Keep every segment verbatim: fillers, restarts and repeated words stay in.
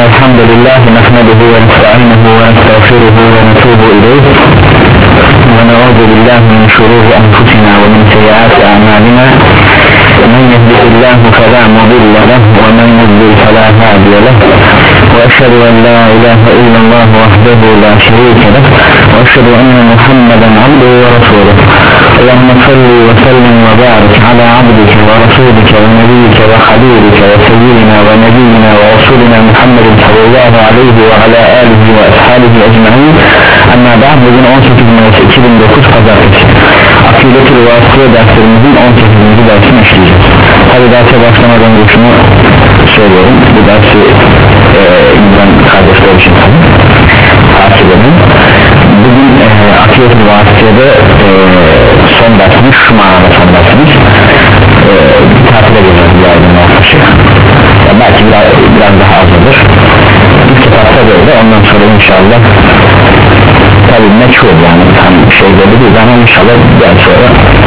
الحمد لله نحمده ونستعينه ونستغفره ونتوب إليه ونعوذ بالله من شرور أنفسنا ومن سيئات أعمالنا من يهده الله فلا مضل له ومن يضلل فلا هادي له وأشهد أن لا إله إلا الله وحده لا شريك له وأشهد أن محمدا عبده ورسوله اللهم صل وسلم وبارك على عبدك ورسولك ونبيك وحبيبك وسيدنا ونبينا ورسولنا محمد صلى الله عليه وعلى آله وأصحابه أجمعين. Ama daha bugün on sekiz Mayıs iki bin dokuz Pazartesi Akide-i Vasıta derslerimizin on sekizinci dersini işleyeceğiz. Tabi derse başlamadan önce şunu söylüyorum, bu dersi e, İngilizce kardeşler için takip edin. Bugün e, Akide-i Vasıta'da e, son dersimiz şu manada son dersimiz e, tatile geleceğiz bir aydın yaklaşık ya belki biraz, biraz daha az olur. İlk kitapta böyle, ondan sonra inşallah tabi meçhul yani tam şey böyle değil ama inşallah daha sonra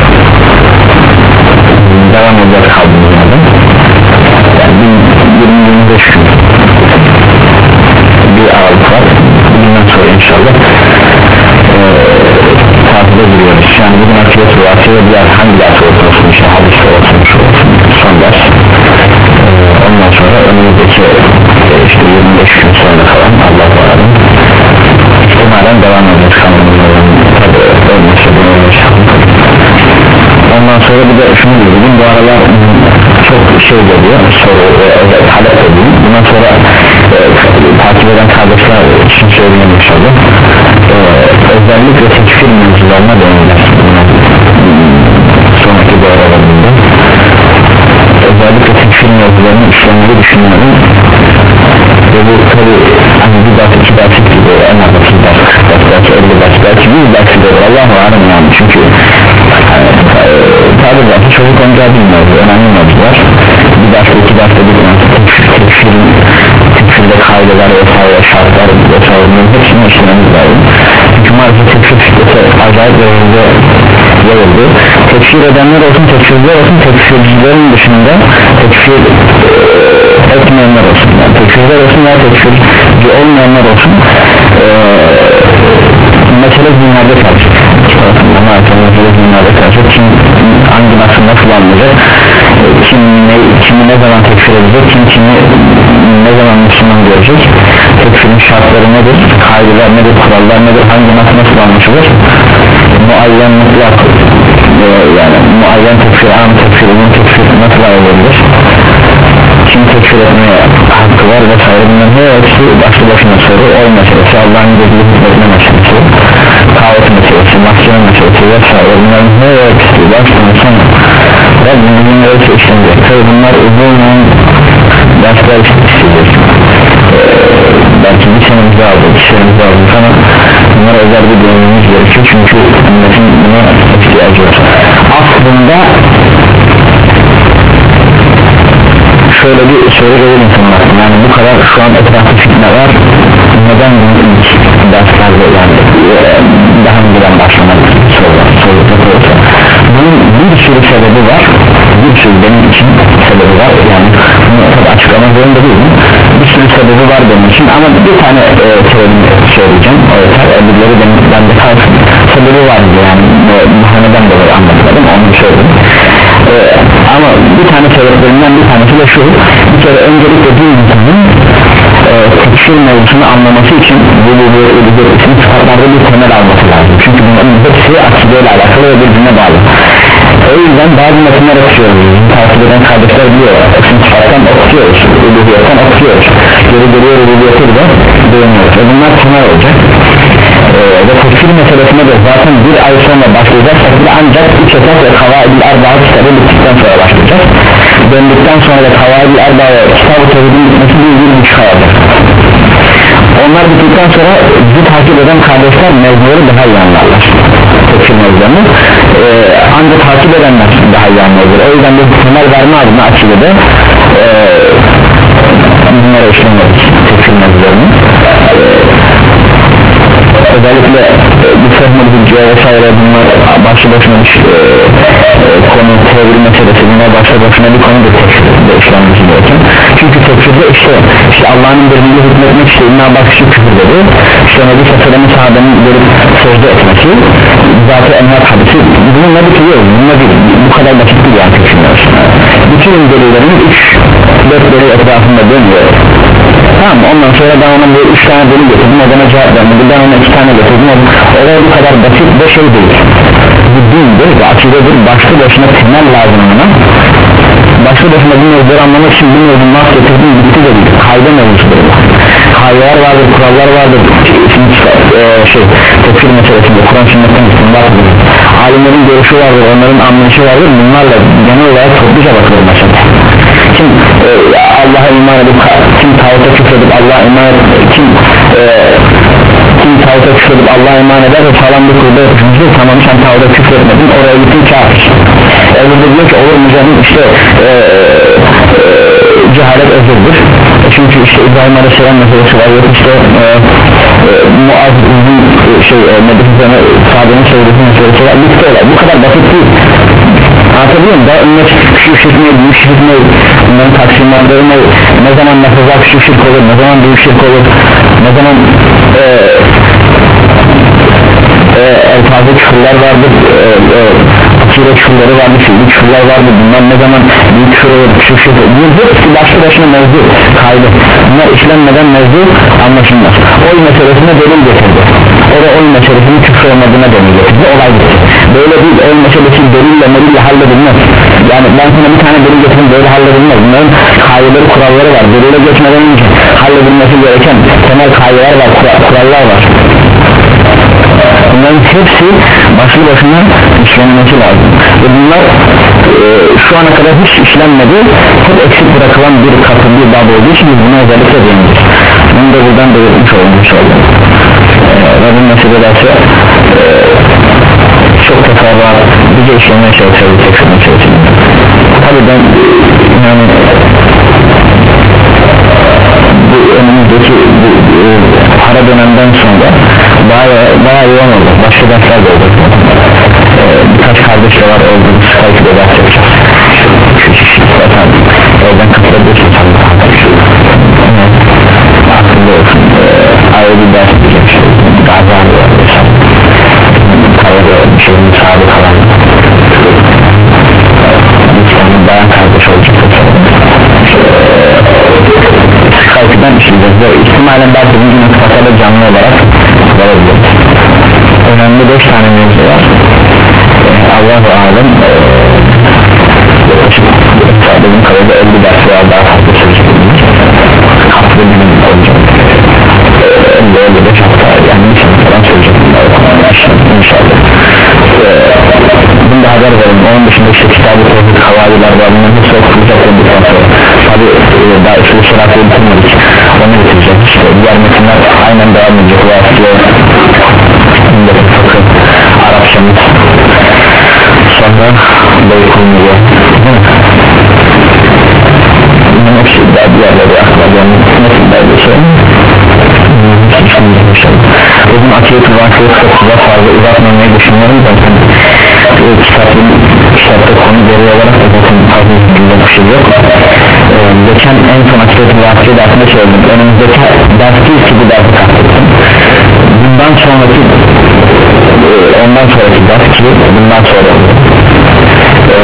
devam edeceğiz kaldığımız yerden. Yani yirmi yirmi beş gün bir aralık var. Bundan sonra inşallah ee, tatile giriyoruz. Yani bugün akıbet rüvasıyla diğer hangi ders olsun, işte hadiste olsun, şu olsun, son ders. Ee, ondan sonra önümüzdeki işte yirmi beş gün sonra falan Allah var adım ihtimalen devam edeceğiz kanalımızın tabi ölmüşse bunu ölmüşse. Ondan sonra bir de şunu diyorum, bu aralar çok şey geliyor, soru ve talep ediyor. Bundan sonra e, takip eden kardeşler için söyleyeyim inşallah. E, özellikle tekfir mevzularına değineceğiz. Sonraki doğrularında özellikle tekfir mevzularını işlemeyi düşünüyorum. Ve bu tabi hani bir ders, iki ders gibi en az otuz ders, belki elli ders, belki yüz ders gibi olur. Allah'u alem yani, çünkü tabi belki çocuk oyuncağı bilmiyoruz, önemli mevzular. Bir derste, iki derste bitmez. Tekfirin, tekfirde kaideler vesaire, şartlar vesaire, bunların hepsini işlememiz lazım. Çünkü maalesef tekfir fikreti acayip derecede yayıldı. Tekfir edenler olsun, tekfirciler olsun, tekfircilerin dışında tekfir etmeyenler olsun, yani tekfirciler olsun veya tekfirci olmayanlar olsun, ee, mesele dinlerde karşı maalesef mesele dinlerde karşı kim hangi nasıl nasıl anlayacak, kim ne, kimi ne zaman tekfir edecek, kim kimi ne zaman Müslüman görecek, tekfirin şartları nedir, kaideler nedir, kurallar nedir, hangi nasıl nasıl anlaşılır, muayyen mutlak e, yani muayyen tekfir, an tekfir, ünlü tekfir nasıl ayrılabilir, kim tekfir etmeye hakkı var vesaire, bunların hepsi başlı başına soru. Oy meselesi, Allah'ın gözünü hizmetine meselesi, kahvet meselesi, mahkeme meselesi vesaire, bunların hepsi başlı başına Rabbimizin ölçü işlenecek. Tabi bunlar uzun dersler isteyecek. ee, belki bir senemizi aldık, iki senemizi aldık ama bunlara özel bir dönmemiz gerekiyor, çünkü ümmetin buna ihtiyacı var. Aslında şöyle bir soru gelir insanlar, yani bu kadar şu an etrafı fitne var, neden bunu ilk derslerde yani daha önceden başlamak sorular sorular bunun bir sürü sebebi var, bir sürü benim için sebebi var, yani bunu tabi açıklamak zorunda değilim, bir sürü sebebi var benim için ama bir tane e, sebebi söyleyeceğim, o yeter, öbürleri benim bende kalsın. Sebebi vardı yani, neden dolayı anlatmadım, onu söyledim. Ee, ama bir tane sebeplerinden bir tanesi de şu: bir kere öncelikle bir insanın e, tekfir mevzusunu anlaması için bu bu bu bu isim sıfatlarda bir temel alması lazım, çünkü bunların hepsi akideyle alakalı ve birbirine bağlı. O yüzden bazı metinler okuyoruz, takip eden kardeşler biliyorlar, isim sıfattan okuyoruz, uluhiyetten okuyoruz, geri geliyor uluviyeti de beğeniyoruz ve bunlar temel olacak. Ee, ve tekfir meselesine de zaten bir ay sonra başlayacaksak bile ancak üç esas ve kavaid-i arba'a kitabı bittikten sonra başlayacak. Döndükten sonra da kavaid-i arba'a kitabı tevhidin bitmesi bir yıl buçuk ay olacak. Onlar bittikten sonra bizi takip eden kardeşler mevzuları daha iyi anlarlar, tekfir mevzularını. Ee, ancak takip edenler daha iyi anlarlar. O yüzden de temel verme adına akidede ee, bunlara işlemedik tekfir mevzularını. Ee, özellikle bu fehmül hücceye vesaire bunlar başlı başına bir konu tevhid meselesi, bunlar başta başına bir konudur tekfirde işlenmesi gereken. Çünkü tekfirde işte, işte Allah'ın birliğini hükmetmek işte İbn Abbas şu küfür dedi, işte Nebi Sallallahu sahabenin gelip secde etmesi, zaten envat hadisi, bununla bitiriyor, bununla değil, bu kadar basit değil yani tekfirler. Bütün delillerin üç dört delil etrafında dönüyor. Tamam, ondan sonra ben ona bu üç tane delil getirdim, o bana cevap vermedi, ben ona iki tane getirdim, olay bu kadar basit bir şey değil. Bu dindir ve akidedir, başlı başına temel lazım ona. Başlı başına bu mevzuları anlamak için bu mevzuyu nasıl getirdim, bitti de değil, kayda mevzudur. Kaydalar vardır, kurallar vardır, ee, şey, tekfir meselesinde, Kur'an sünnetten istinbat edilir. Alimlerin görüşü vardır, onların anlayışı vardır, bunlarla genel olarak topluca bakılır mesela. Kim e, Allah'a iman edip, kim tağuta küfredip Allah'a iman edip, kim e, kim tağuta küfredip Allah'a iman eder ve falan bir kurda yapışmıştır, tamam sen tağuta küfretmedin, oraya gittin kafir. E burada diyor ki olur mu canım, işte e, e, cehalet özürdür. E çünkü işte İbrahim Aleyhisselam meselesi var, yok işte e, e, Muaz uzun e, şey e, Medifizan'a sahabenin söylediği meselesi var, bitti olay, bu kadar basit değil. Anlatabiliyor muyum? Daha ümmet küçük şirk ne, büyük şirk ne, bunların taksimatları ne, ne zaman nefazat küçük şirk olur, ne zaman büyük şirk olur, ne zaman e, e, elfazı küfürler vardır, e, e, akire küfürleri vardır, fiili küfürler vardır, bunlar ne zaman büyük küfür olur, küçük şirk olur, bu hepsi başlı başına mevzu, kaydı, bunlar işlenmeden mevzu anlaşılmaz. Oy meselesine delil getirdi, o da oy meselesinin küfür olmadığına delil getirdi, olay bitti. Böyle değil, oy meselesi delille melille halledilmez. Yani ben sana bir tane delil getirdim, böyle halledilmez. Bunların kaydeleri, kuralları var, delile geçmeden önce halledilmesi gereken temel kaydeler var, kurallar var. Bunların hepsi başlı başına işlenmesi lazım ve bunlar e, şu ana kadar hiç işlenmedi, hep eksik bırakılan bir katı, bir bab olduğu için buna özellikle değindik. Bunu da buradan belirtmiş oldum inşallah. E, ve bu meselelerse e, çok teferruat bize işlemeye çalışıyoruz tekrar meselesini. Tabi ben yani bu önümüzdeki bu, bu ara dönemden sonra bayağı, bayağı yoğun oldu, başka dersler de oldu. Ee, birkaç kardeş de var, oldu, Skype'de ders yapacağız. Zaten oradan katılabilirsiniz. Aklında olsun, ee, ayrı bir ders yapacağım işte, gazarlı var mesela. Kayada bir şeyin sahibi kalan insanın bayan kardeş olacak. Skype'den işleyeceğiz ve ihtimalen belki bir gün kafada canlı olarak varabilir. Önemli beş tane mevzu var. ee, Allah-u Alem ee, benim kadarıyla elli ders var, daha fazla sürecek hafta bir gün olacak. elli elli beş hafta yani bir sene falan sürecek inşallah. ee, bunu da haber verin. Onun dışında işte kitabı tevhid havaliler var, bunun hepsi okuyacak olduktan sonra tabi e, daha üstü sıratı bitirmedik, onu bitireceğiz. İşte diğer metinler aynen devam edecek. Vasıflı fıkıh, Arapçamız, sonra Beykulmu'ya bunun hepsi daha diğerleri aklıma gelmek metinler bir şey. Bugün akiyet-i vakıya çok güzel fazla uzatmamayı düşünüyorum zaten. Kitabın kitapta konu geri olarak da zaten fazla bir bir şey yok. Ee, geçen en son akiyet-i vakıya dersinde söyledim, önümüzdeki ders değil ki bu dersi kastettim. Bundan sonraki e, ondan sonraki ders ki bundan sonra e,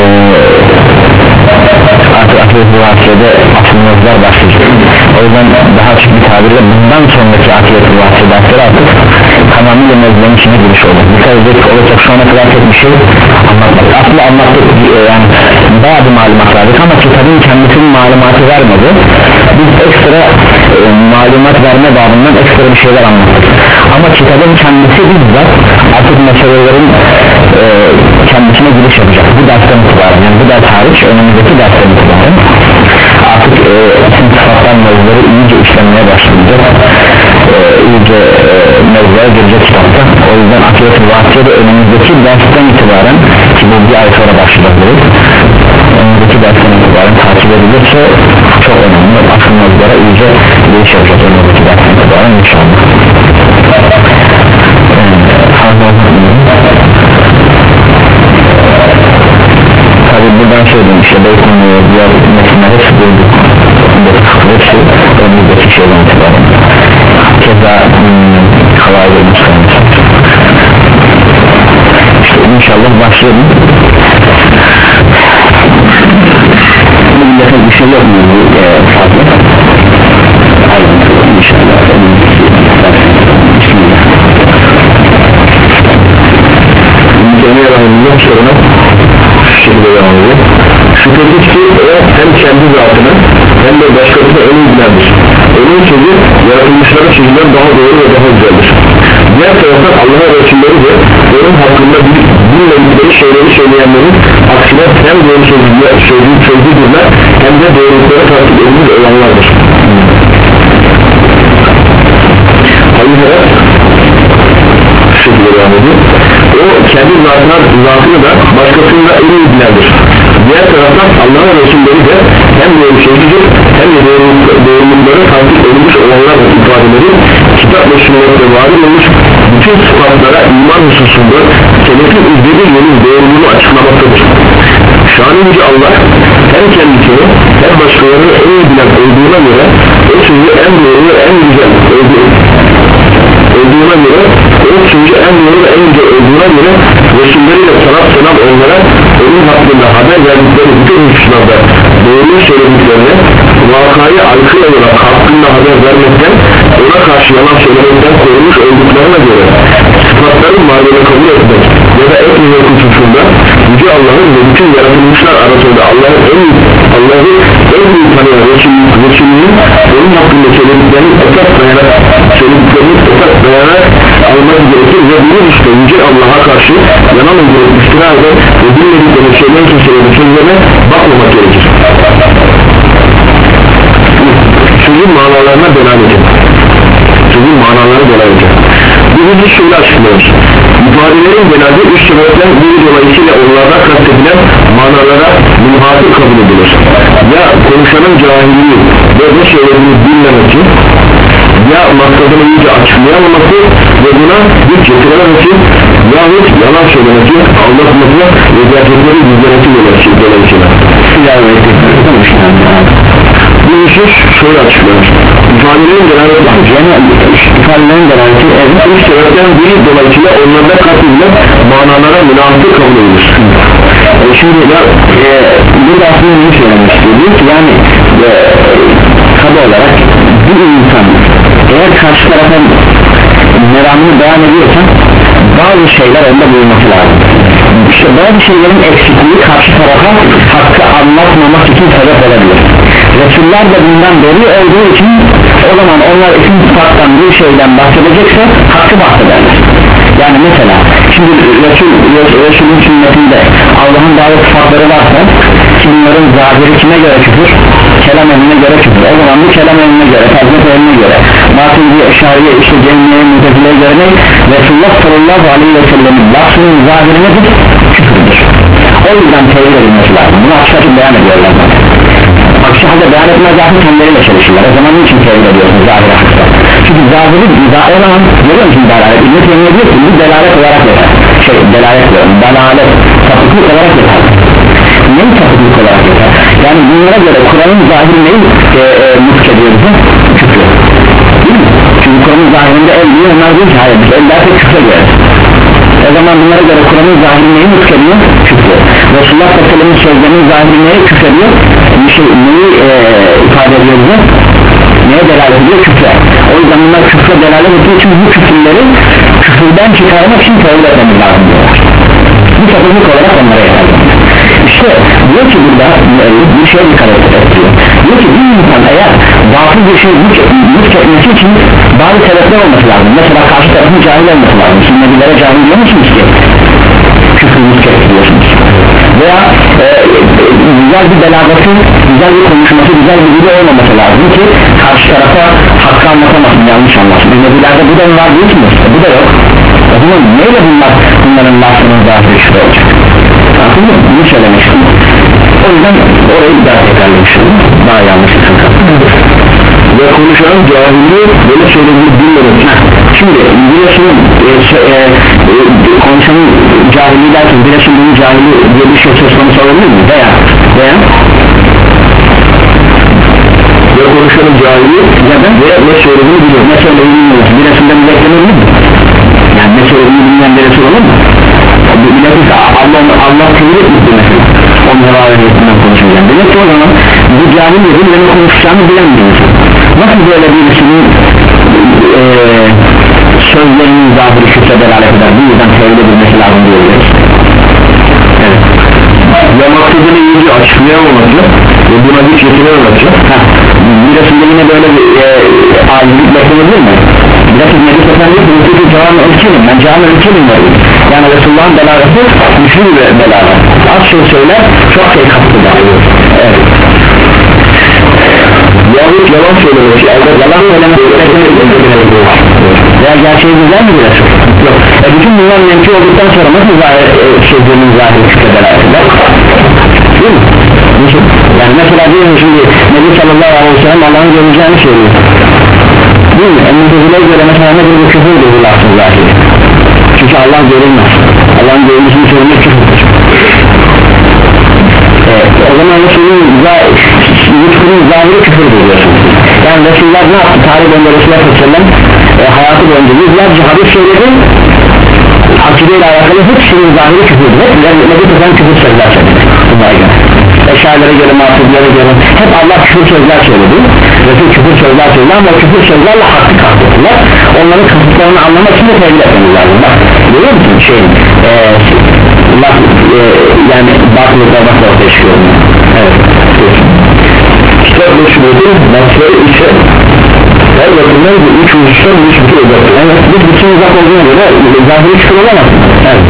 artık akiyet-i vakiyede asılmazlar başlayacak. O yüzden daha açık bir tabirle bundan sonraki akiyet-i vakiye dersleri artık tamamıyla mevzuların içine giriş olur. Dikkat edecek olacak, şu ana kadar tek bir şey anlatmak. Aslında anlattık yani bayağı bir malumat verdik ama kitabın kendisinin malumatı vermedi. Biz ekstra e, malumat verme babından ekstra bir şeyler anlattık. Ama kitabın kendisi bizzat artık meselelerin e, kendisine giriş yapacak. Bu dersten itibaren, yani bu ders hariç önümüzdeki dersten itibaren artık e, isim sıfatlar mevzuları iyice işlenmeye başlayacak. E, iyice e, mevzulara girecek kitapta. O yüzden akiyet-i vakiyede önümüzdeki dersten itibaren ki bu bir ay sonra başlayacak, önümüzdeki dersten itibaren takip edilirse çok önemli. Asıl mevzulara iyice giriş yapacak önümüzdeki dersten itibaren inşallah. E, fazla olmadı. şey yok mu bu e, fazla ayrıntılı inşallah. Bismillah. Cemil Rahim'in soruna şu şekilde devam ediyor. Şüphesiz ki o hem kendi zatını hem de başkasını en iyi bilendir. Onun sözü yaratılmışların sözünden daha doğru ve daha güzeldir. Diğer taraftan Allah'a Resulleri de onun hakkında bilmedikleri şeyleri söyleyenlerin aksine hem doğru sözlü sözlüdürler hem de doğruluklara takip edilir olanlardır. Hayır, şu şekilde devam ediyor. O kendi zatına, zatını da başkasını da en iyi bilendir. Diğer taraftan Allah'ın Resulleri de hem doğru sözlüdür hem de doğruluklara takip edilmiş olanlar ifadeleri kitap ve sünnette varid olmuş bütün sıfatlara iman hususunda selefin izlediği yolun doğruluğunu açıklamaktadır. Şan-ı Yüce Allah hem kendisini hem başkalarını en iyi bilen olduğuna göre o sözü en doğru ve en güzel olduğuna göre o sözü en doğru ve en güzel olduğuna göre Resulleriyle sanat sanat onlara onun hakkında haber verdikleri bütün hususlarda doğruyu söylediklerini vakayı aykırı olarak hakkında haber vermekten ona karşı yalan söylemekten korunmuş olduklarına göre sıfatların varlığını kabul etmek ya da etmemek hususunda Yüce Allah'ın ve bütün yaratılmışlar arasında Allah'ın en iyi Allah'ı en iyi tanıyan Resulünün onun hakkında söylediklerini esas dayanarak söylediklerini esas dayanarak almak gerekir ve bunun işte Yüce Allah'a karşı yalan öldürmüştür ve bilmediklerini söyleyen kimselerin sözlerine bakmamak gerekir. Sözün manalarına delalet et. Sözün manalarına delalet et. Bu yüzü şöyle açıklıyoruz. İfadelerin genelde üç sebepten biri dolayısıyla onlardan kastedilen manalara münhasır kabul edilir. Ya konuşanın cahilliği ve ne söylediğini bilmemesi, ya maksadını iyice açıklayamaması ve buna güç getirememesi, yahut yalan söylemesi, aldatması ve gerçekleri gizlemesi dolayısıyla. Bu husus şöyle açıklanır. İfadelerin delaleti ifadelerin delaleti evet, üç sebepten biri dolayısıyla onlarda kastedilen manalara münasır kabul edilir. E şimdi ya, e, burada aslında ne söylemek istiyor? Diyor ki yani e, tabi olarak bir insan eğer karşı tarafa meramını beyan ediyorsa bazı şeyler onda bulunması lazım. İşte bazı şeylerin eksikliği karşı tarafa hakkı anlatmamak için sebep olabilir. Resuller de bundan beri olduğu için o zaman onlar isim sıfattan bir şeyden bahsedecekse hakkı bahsederler. Yani mesela şimdi Resul, Resul'ün sünnetinde Allah'ın bazı sıfatları varsa ki bunların zahiri kime göre küfür? Kelam eline göre küfür. O zaman bu kelam eline göre, fazla eline göre Maturidi, Eşariye, işte Cemileye, Mutezileye göre ne? Resulullah sallallahu aleyhi ve sellem'in lafının zahiri nedir? Küfürdür. O yüzden tevhid edilmesi lazım. Bunu açık açık beyan ediyorlar. Aksi halde beyan etmez zaten kendileriyle çalışırlar. O zaman niçin tevhid ediyorsunuz zahiri hakta? Çünkü zahiri o zaman görüyor musun delalet? İbn-i Teymiye diyor ki bu delalet olarak yeter. Şey delalet diyorum, delalet sapıklık olarak yeter. Neyi sapıklık olarak yeter? Yani bunlara göre Kur'an'ın zahiri neyi e, e, mutlaka ediyoruz? Küfür. Değil mi? Çünkü Kur'an'ın zahirinde el diyor, onlar diyor ki hayır biz ellerde küfre göre. O zaman bunlara göre Kur'an'ın zahiri neyi mutlaka ediyor? Küfür. Resulullah sallallahu aleyhi ve sellem'in sözlerinin zahiri neyi küfür ediyor? Bir şey neyi e, ifade ediyor bize? Neye delalet ediyor? Küfre. O yüzden bunlar küfre delalet ettiği için bu küfürleri küfürden çıkarmak için tevhid etmemiz lazım diyorlar. Bu sapıklık olarak onlara yeter. İşte diyor ki burada bir şey dikkat ediyor. Diyor ki bir insan eğer batıl bir şey mülk etmesi için bazı sebepler olması lazım. Mesela karşı tarafın cahil olması lazım. Şimdi nebilere cahil diyor musunuz ki? Küfür mülk ediyorsunuz. Veya e, güzel bir belagatı, güzel bir konuşması, güzel bir video olmaması lazım ki karşı tarafa hakkı anlatamasın, yanlış anlasın. Nebilerde bu da var diyorsunuz, bu da yok. O zaman neyle bunlar, bunların lafının zahiri şüphe olacak? Anladın mı? Bunu söylemek istedim. O yüzden orayı bir daha tekrarlamışım. Daha yanlış bir sıkıntı. Ve konuşan cahilliği böyle söylediğini bilmemek. Şimdi biliyorsunuz e, e, e, konuşanın cahilliği derken biliyorsunun cahilliği diye bir şey söz konusu olabilir mi? Veya veya ve konuşanın cahilliği ya da ve ne söylediğini biliyor. Ne söylediğini biliyor. Biliyorsundan bir beklenir mi? Yani ne söylediğini bilmeyen bir resul olur mu? Bilakis Allah Allah tevhid etti mesela. Onun hevâ ve niyetinden konuşacağım. Demek ki o zaman bu Mevla'nın dediğini ve ne konuşacağını bilen bir insan. Nasıl böyle birisinin e, sözlerinin zahiri küfre delalet eder, bu yüzden tevhid edilmesi lazım diyoruz. Evet. Ya maksudunu iyice açıklayamaması ve buna güç getirememası. Birisinde yine böyle bir e, alimlik beklenebilir mi? Bilakis Nebi Sefendi Hünkârı Cavan Ölçelim, ben Cavan Ölçelim derim. Yani Resulullah'ın belaleti güçlü bir belalet. Az şey söyler, çok şey kaptırdı. Evet. Yahut yalan söylemesi, yalan söylemesi veya gerçeği güzel mi biraz? Yok. E bütün bunlar mümkü olduktan sonra nasıl zahir, e, sözlerinin zahiri küfre delalet eder? Değil mi? Yani mesela diyelim şimdi Nebi sallallahu aleyhi ve sellem Allah'ın göreceğini söylüyor. Değil mi? Emniyetiyle göre mesela nedir bu küfürdür bu lafın zahiri? Çünkü Allah görülmez. Allah'ın görülmesini söylemek küfürdür. Evet, o zaman Resul'ün zahiri, zahiri küfürdür diyorsunuz. Yani Resulullah ne yaptı? Tarih boyunca Resulullah sallallahu aleyhi ve sellem e, hayatı boyunca yüzlerce hadis söyledi. Akideyle alakalı hepsinin zahiri küfürdür. Hep Nebi Sefendi küfür sözler söyledi. Bunlara göre. Eşarilere göre, Maturidi'lere göre hep Allah küfür sözler söyledi. Resul küfür sözler söyledi ama o küfür sözlerle hakkı kastediyorlar. Onların kasıtlarını anlamak için de tevhid etmemiz lazım. Bak, görüyor musun şey e, Allah, e, yani batılıkla bakla ortaya çıkıyor. Evet. kitap meşrudur, nasıl ise her bakımdan bu üç uçtan üç bütün uzaktır. Evet, biz bütün uzak olduğuna göre zahiri küfür olamaz. Evet.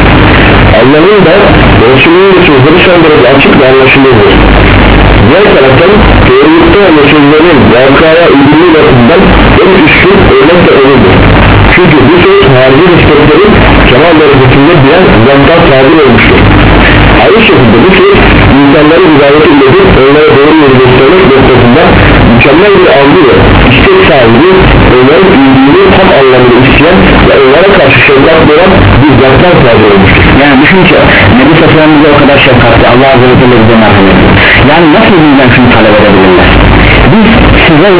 Allah'ın da Resulünün de sözleri son derece açık ve anlaşılırdır. Diğer taraftan doğrulukta ve sözlerin vakaya ilgili bakımdan en üstün örnek de olurdur. Çünkü bu söz harici nispetlerin kemal derecesinde bilen zantan tabir olmuştur. Aynı şekilde bu söz insanları hidayete iledir, onlara doğru yolu göstermek noktasında mükemmel bir algı ve istek sahibi, onların iyiliğini tam anlamda isteyen ve onlara karşı şefkat veren bir zantan tabir olmuştur. Yani düşün ki Nebi Sefendi bize o kadar şefkatli, Allah Azze ve Celle bize merhamet ediyor. Yani nasıl bizden şunu talep edebilirler? Biz size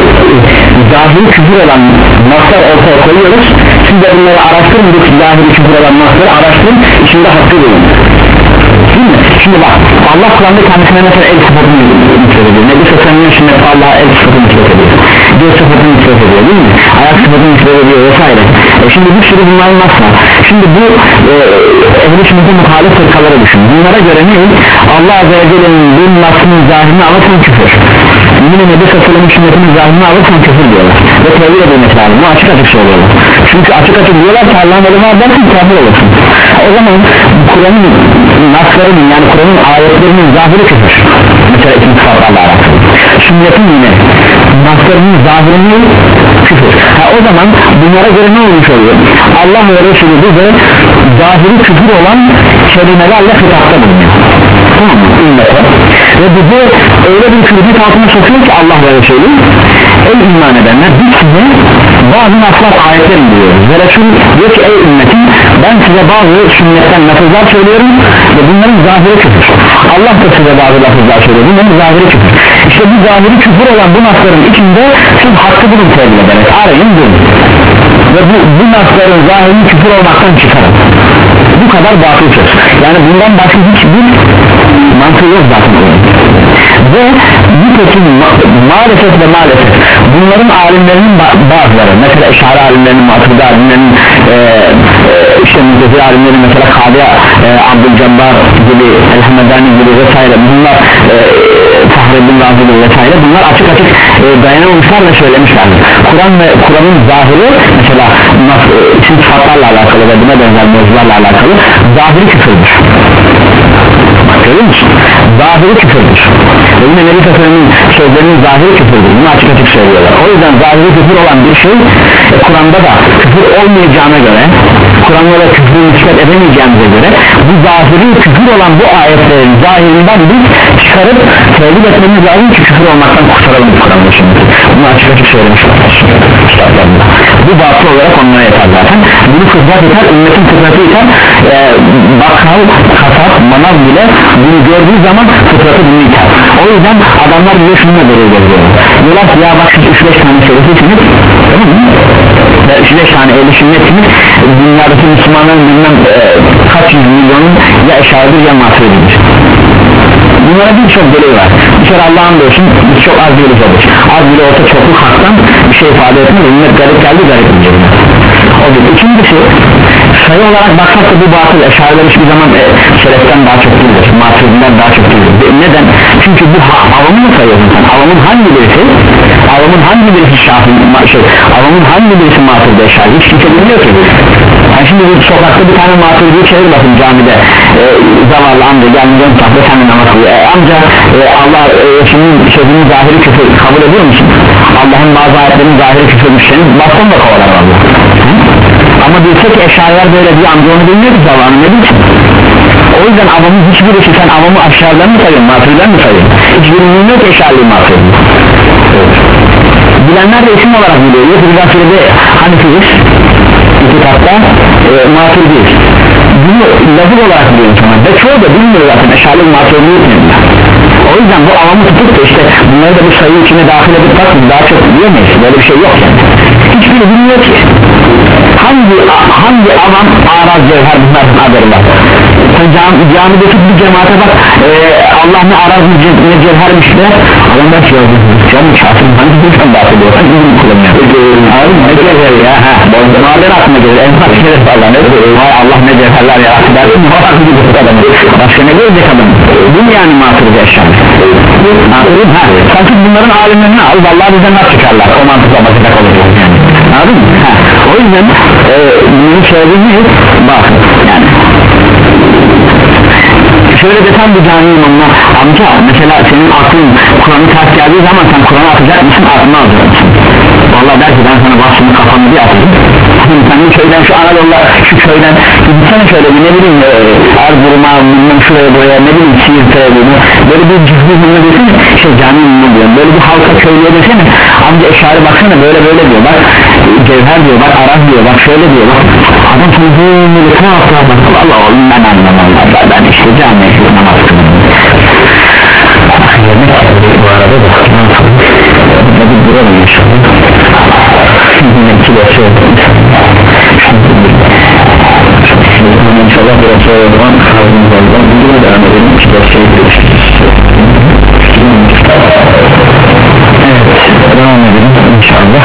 zahiri küfür olan naslar ortaya koyuyoruz, siz de bunları araştırın, bu zahiri küfür olan nasları araştırın, içinde hakkı bulun. Değil mi? Şimdi bak, Allah Kur'an'da kendisine mesela el sıfatını nispet ediyor. Nebi Sefendi'nin şimdi Allah'a el sıfatını nispet ediyor, göz sıfatını nispet ediyor, değil mi? Ayak sıfatını nispet ediyor vesaire. E şimdi bir sürü bunların nasıl? Şimdi bu e, ehl-i sünnetin muhalif fırkaları düşün. Bunlara göre ne? Allah Azze ve Celle'nin bu nasının zahirini alırsan küfür, yine Nebi Sefendi'nin sünnetinin zahirini alırsan küfür diyorlar ve tevhid edilmesi lazım. Bu açık açık söylüyorlar. Çünkü açık açık diyorlar ki Allah'ın eli var dersin kafir olursun. O zaman Kur'an'ın naslarının, yani Kur'an'ın ayetlerinin zahiri küfür. Mesela ikinci sıfatlarla alakalı. Sünnetin yine naslarının zahirini küfür. Ha, o zaman bunlara göre ne olmuş oluyor? Allah ve Resulü bize zahiri küfür olan kelimelerle hitapta bulunuyor. Tamam mı? Ümmete. Ve bizi öyle bir küfür altına sokuyor ki Allah ve Resulü, ey iman edenler, biz size bazı naslar ayetler indiriyoruz ve Resul diyor ki ey ümmetim, ben size bazı sünnetten lafızlar söylüyorum ve bunların zahiri küfür. Allah da size bazı lafızlar söylüyor, bunların zahiri küfür. İşte bu zahiri küfür olan bu nasların içinde siz hakkı bulun tevhid ederek arayın bulun ve bu, bu nasların zahiri küfür olmaktan çıkarın. Bu kadar batıl söz. Yani bundan başka hiçbir mantığı yok zaten. Ve nitekim ma maalesef ve maalesef bunların alimlerinin bazıları, mesela Eşari alimlerinin, Maturidi alimlerinin, e, e, işte Müzdezi alimlerinin, mesela Kadı e, Abdülcabbar gibi, El-Hamedani gibi vesaire, bunlar e, Fahreddin Razi gibi vesaire, bunlar açık açık e, dayanamamışlar ve söylemişlerdir. Kur'an ve Kur'an'ın zahiri, mesela e, isim sıfatlarla alakalı ve buna benzer mevzularla alakalı zahiri küfürdür. Görüyor musun? Zahiri küfürdür. Ve yine Nebi Seferi'nin sözlerinin zahiri küfürdür. Bunu açık açık söylüyorlar. O yüzden zahiri küfür olan bir şey e, Kur'an'da da küfür olmayacağına göre, Kur'an'da da küfürü nispet edemeyeceğimize göre, bu zahiri küfür olan bu ayetlerin zahirinden biz çıkarıp tevhid etmemiz lazım ki küfür olmaktan kurtaralım Kur'an'da şimdi. Bunu açık açık söylemiş ustalarında. Bu batıl olarak onlara yeter zaten. Bunu fıtrat yeter, ümmetin fıtratı yeter. E, bakkal, kasap, manav bile bunu gördüğü zaman fıtratı bunu yeter. O yüzden adamlar bile şununla belirliyor. Diyorlar ki ya bak siz üç beş tane söylesiniz, tamam mı? Ve üç beş tane ehli sünnetsiniz, dünyadaki Müslümanların bilmem e, kaç yüz milyonun ya eşaridir ya maturididir. bunlara birçok delil var. Bir kere Allah'ın diyorsun çok az bir olur, az bile olsa çokluk haktan bir şey ifade etmiyor. Ümmet garip geldi garip diyecek. O bir. İkincisi sayı olarak baksak da bu batıl, eşariler hiçbir zaman e, şereften daha çok değildir, maturidinden daha çok değildir. Neden? Çünkü bu avamı mı sayıyorsun sen? Avamın hangi birisi? Avamın hangi birisi şafii, şey, avamın hangi birisi maturidi eşari? Hiç kimse bilmiyor ki. Yani şimdi bu sokakta bir tane maturidiyi çevir bakın camide, e, zavallı amca gelmeyeceğim tahta sen de namaz kılıyor. E, amca e, Allah e, şimdi sözünün zahiri küfür kabul ediyor musun? Allah'ın bazı ayetlerinin zahiri küfürmüş, senin bastonla kovalar Allah. Ama bilsek eşariler böyle bir amca onu bilmiyor ki zavallı, ne bilsin? O yüzden avamın hiçbirisi, sen avamı aşağıdan mı sayıyorsun, maturiden mi sayıyorsun? Hiçbirinin bilmiyor ki eşariliği maturidi. Bilenler de isim olarak biliyor. Yok bir lafıyla Hanefiyiz, itikatta e, maturidiyiz. Bunu lafız olarak biliyor insanlar ve çoğu da bilmiyor zaten eşariliği maturidi bilmiyor. O yüzden bu avamı tutup da işte bunları da bu sayı içine dahil edip bakın daha çok bilemeyiz, böyle bir şey yok yani. Hiçbiri bilmiyor ki hangi hangi avam araz cevher bunların haberi var. Sen cam, camideki bir cemaate bak, e, Allah ne araz ne cevhermiş de adam ben şey oldu canım şahsım hangi birden bahsediyor hangi birini kullanıyor abi ne cevher ya ha maden aklıma gelir en fazla gelir falan vay Allah ne cevherler yarattı dersin o an bir bu adamı başka ne görecek adam bu mu yani matırız eşyanı matırız ha sanki bunların alimlerini al vallahi bizden nasıl çıkarlar o mantıkla bakacak olacak yani anladın mı ha o yüzden e, bunu söylediğimiz bak yani şöyle desem bu cami imamına amca mesela senin aklın Kur'an'ı ters geldiği zaman sen Kur'an'ı atacak mısın atma alacak mısın valla der ki ben sana başını kafamı bir atayım sen bu köyden şu Anadolu'da şu köyden gitsene şöyle bir ne bileyim e, Erzurum'a bilmem şuraya buraya ne bileyim Siirt'e böyle bir cüzgü bunu desene şey cami imamı diyorum böyle bir halka köylüye desene amca eşari baksana böyle böyle diyor bak cevher diyor bak araz diyor bak şöyle diyor bak adam sana böyle ne yapıyor bak Allah oğlum ben anlamam ben, ben işte cami namaz kılmıyorum yemek geldi bu arada da ne yapalım ne bir duralım inşallah iki de şey inşallah biraz sonra o zaman kaldığımız oldan bir de devam edelim iki de şey görüşürüz evet devam edelim inşallah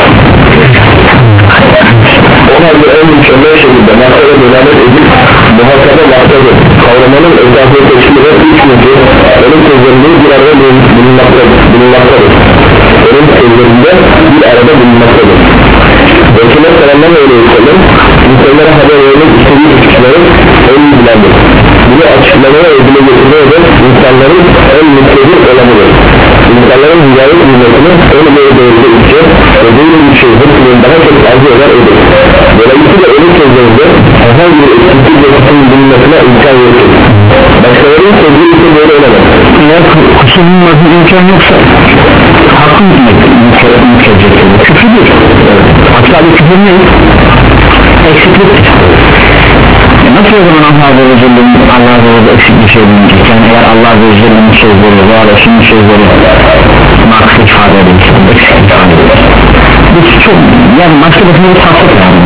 o halde en mükemmel şekilde maksada delalet edip muhakkada maksadı kavramanın etrafını teşkil eden üç müdür onun sözlerinde bir arada bulunmaktadır bulunmaktadır onun sözlerinde bir arada bulunmaktadır Resulullah sallallahu aleyhi ve sellem insanlara haber vermek istediği kişilerin en bilendir bunu açıklamaya ve dile getirmeye de insanların en mutludur olanıdır insanların hidayet hizmetini en böyle doğruda içe ve böyle bir şey hepsinin daha çok arzu eder odur dolayısıyla onun sözlerinde herhangi bir eksiklik ve kusurun bulunmasına imkan yoktur başkalarının sözleri ise böyle olamaz eğer kusurun bulunmasına imkan yoksa hakkın mükecektir küfürdür hatta bir küfür ne? eksikliktir nasıl o zaman Allah Azze ve Celle'nin Allah Azze ve Celle eksik bir şey bulunacak yani eğer Allah Azze ve Celle'nin sözleri var Resul'ün sözleri naksı ifade edilmiş eksik ifade edilmiş bu çok yani başka bakımda bir tahsit yani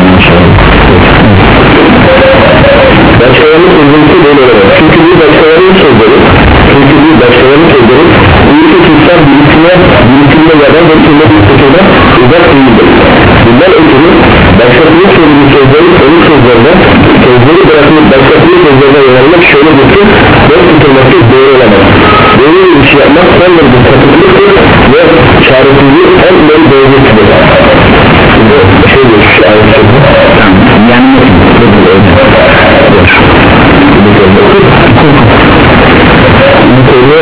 başkalarının sözleri böyle olur çünkü bu başkalarının sözleri çünkü bu başkalarının sözleri ülke tutsal birisine birisine yadan ve kirli bir kutuda uzak değildir bundan ötürü başkasının söylediği sözleri onun sözlerine sözleri bırakılıp başkasının sözlerine yönelmek şöyle bir ki dört tutulması doğru olamaz böyle bir şey yapmak son bir katıklıktır ve çaresizliği en böyle doğrultudur bu şey diyor şu ayet sözü yani bu konu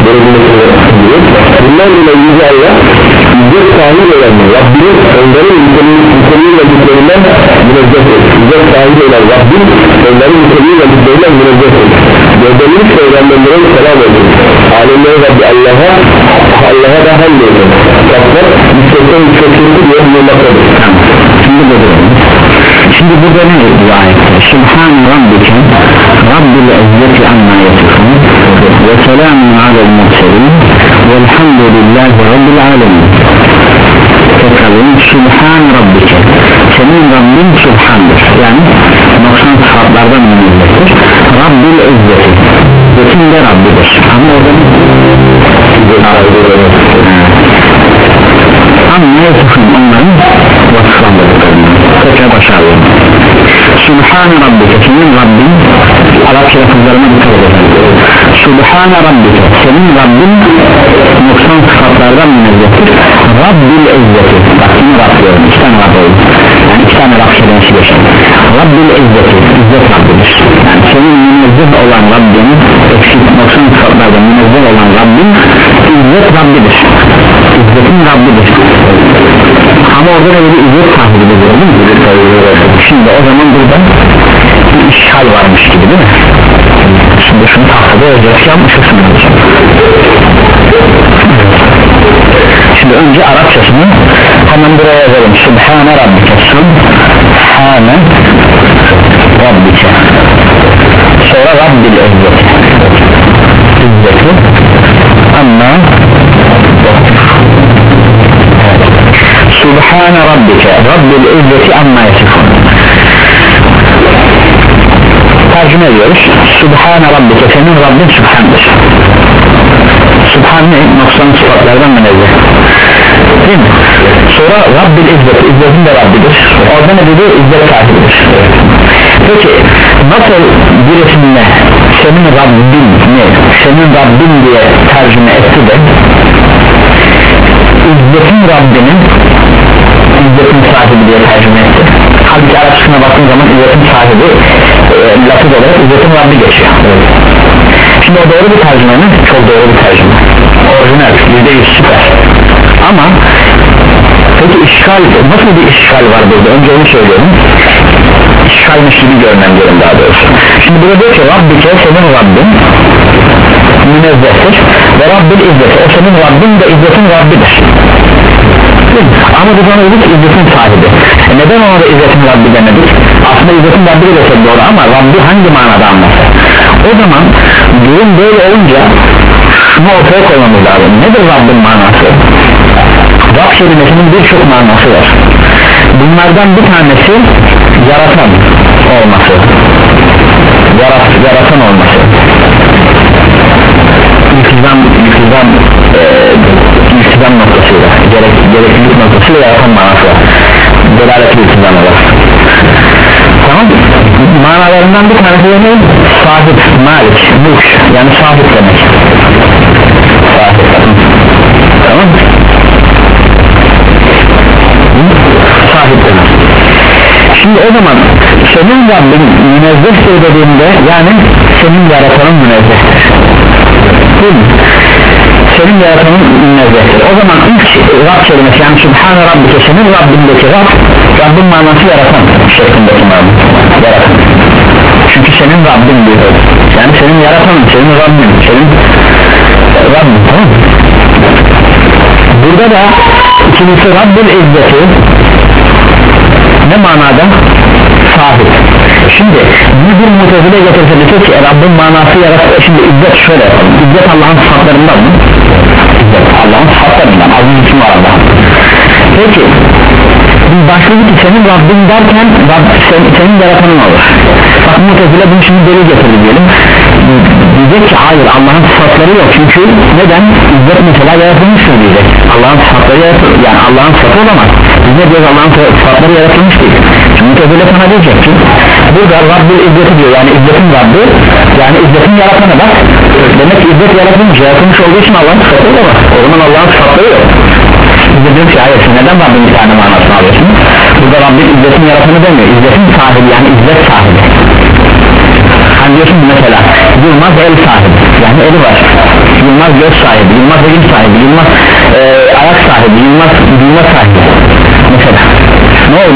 bundan dolayı yüce Allah yüce sahip olan Rabbinin onların niteliği ve güçlerinden münezzehtir yüce sahip olan Rabbin onların niteliği ve güçlerinden münezzehtir gönderilmiş peygamberlerin selam olsun alemlerin Rabbi Allah'a Allah'a da hamdolsun kaplar yüksekten yüksektirdi diye bulunmaktadır şimdi burada şimdi burada ne dua etti Subhan Rabbike Rabbil İzzeti amma yasifun ve selamun alel murselin velhamdülillahi Rabbil alemin tekrarlayın Subhan Rabbike senin Rabbin Subhan'dır yani noksan sıfatlardan münezzehtir Rabbil İzzeti bütün de Rabbidir ama orada onların vasıflandırdıklarını tekrar başarılı. Subhane Rabbike, senin Rabbin, Arapça lafızlarına dikkat edelim. Subhane Rabbike, senin Rabbin noksan sıfatlardan münezzehtir. Rabbil İzzeti, bak yine Rab diyorum, iki tane Rab oldu, yani iki tane Rab kelimesi geçer. Rabbil İzzeti, İzzet Rabbidir. Yani senin münezzeh olan Rabbin, eksik noksan sıfatlardan münezzeh olan Rabbin İzzet Rabbidir, İzzetin Rabbidir. Ama orada da bir izzet sahibi de değil mi? Şimdi o zaman burada bir işgal varmış gibi değil mi? Şimdi şunu tahtada özgürlük yapmışsın. Şimdi önce Arapçasını hemen buraya yazalım. Subhane Rabbike, Subhane Rabbike, sonra Rabbil İzzeti, İzzeti ama Subhane Rabbike, Rabbil İzzeti amma yasifun. Tercüme ediyoruz. Subhane Rabbike, senin Rabbin Subhan'dır. Subhan ne? Noksan sıfatlardan münezzeh, değil mi? Sonra Rabbil İzzeti, İzzetin de Rabbidir. Orada ne dedi? İzzet sahibidir. Peki nasıl birisinde senin Rabbin ne? Senin Rabbin diye tercüme etti de İzzetin Rabbinin İzzetin sahibi diye tercüme etti. Halbuki Arapçasına baktığın zaman İzzetin sahibi e, lafız olarak İzzetin Rabbi geçiyor. Şimdi o doğru bir tercüme mi? Çok doğru bir tercüme. Orijinal, yüzde yüz süper. Ama peki işgal, nasıl bir işgal var burada? Önce onu söylüyorum. İşgalmiş gibi görmem daha doğrusu. Şimdi burada diyor ki Rabbike, senin Rabbin münezzehtir ve Rabbil İzzeti, o senin Rabbin de İzzetin Rabbidir. Ama biz ona dedik İzzetin sahibi. E neden ona da İzzetin Rabbi demedik? Aslında İzzetin Rabbi de çok doğru ama Rabbi hangi manada anlatır? O zaman durum böyle olunca şunu ortaya koymamız lazım. Nedir Rabbin manası? Rab kelimesinin birçok manası var. Bunlardan bir tanesi yaratan olması, Yarat, yaratan olması, iltizam, iltizam, e, iltizam noktasıyla, gerek, gereklilik noktasıyla yaratan manası var. Delalet iltizam var. Tamam, manalarından bir tanesi de ne? Sahip, malik, mülk, yani sahip demek. Sahip, tamam. Sahip demek. Şimdi o zaman senin Rabbin münezzehtir dediğinde yani senin yaratanın münezzehtir, değil mi? Senin yaratanın münezzehtir. O zaman ilk Rab kelimesi yani Subhane Rabbike, senin Rabbindeki Rab, Rabbin manası yaratan şeklindeki manası, yaratan. Çünkü senin Rabbin diyor, yani senin yaratanın, senin Rabbin, senin Rabbin, tamam mı? Burada da ikincisi Rabbil İzzeti ne manada? Sahip. Şimdi bir mutezile getirse dese ki Rabbin manası yaratır. Şimdi İzzet şöyle yapalım. İzzet Allah'ın sıfatlarından mı? İzzet Allah'ın sıfatlarından, aziz ismi var Allah. Peki biz başladık ki senin Rabbin derken Rab, sen, senin yaratanın olur. Bak mutezile bunu şimdi delil getirdi diyelim. Diyecek ki hayır, Allah'ın sıfatları yok. Çünkü neden? İzzet mesela yaratılmıştır diyecek. Allah'ın sıfatları yaratılır, yani Allah'ın sıfatı olamaz. Biz ne diyoruz? Allah'ın sıfatları yaratılmış değil. Mutezile sana diyecek ki burada Rabbil İzzeti diyor, yani İzzetin Rabbi, yani İzzetin yaratanı. Bak demek ki İzzet yaratılmış, yaratılmış olduğu için Allah'ın sıfatı olamaz. O zaman Allah'ın sıfatları yok. Biz de diyoruz ki hayır, neden Rabbin bir tane manasını alıyorsun? Burada Rabbil İzzetin yaratanı demiyor, İzzetin sahibi, yani İzzet sahibi. Hani diyorsun mesela Yılmaz el sahibi, yani eli var. Yılmaz göz sahibi, Yılmaz elin sahibi, Yılmaz e, ayak sahibi, Yılmaz Yılmaz sahibi. Mesela ne oldu?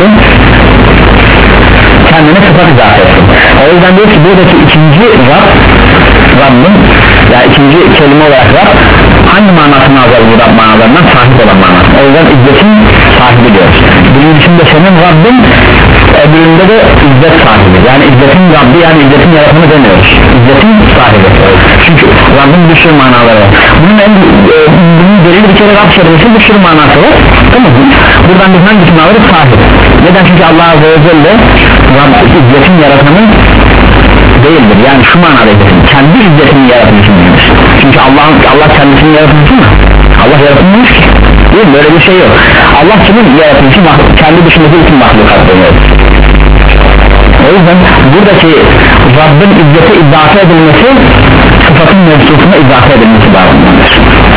Kendine sıfat izafe etsin. O yüzden diyor ki buradaki ikinci Rab, Rabbin ya yani ikinci kelime olarak Rab hangi manasını alacağız bu Rab manalarından? Sahip olan manası. O yüzden İzzet'in sahibi diyoruz. Birincisinde senin Rabbin, öbüründe de İzzet sahibi, yani İzzet'in Rabbi, yani İzzet'in yaratanı demiyoruz, İzzet'in sahibi. Çünkü Rabbin bir sürü manaları var. Bunun en e, bunun delil bir kere Rab kelimesi bir sürü manası var, tamam mı? Buradan biz hangisini alırız? Sahip. Neden? Çünkü Allah Azze ve Celle Rabb İzzet'in yaratanı değildir, yani şu manada kendi İzzet'ini yaratmışsındır. Çünkü Allah Allah kendisini yaratmış mı? Allah yaratılmış ki, değil mi? Böyle bir şey yok. Allah kimin yaratılışı kendi dışındaki bütün mahlukat deniyor. O yüzden buradaki Rabbin izzete izafe edilmesi sıfatın mevzusuna izafe edilmesi bağlamındadır.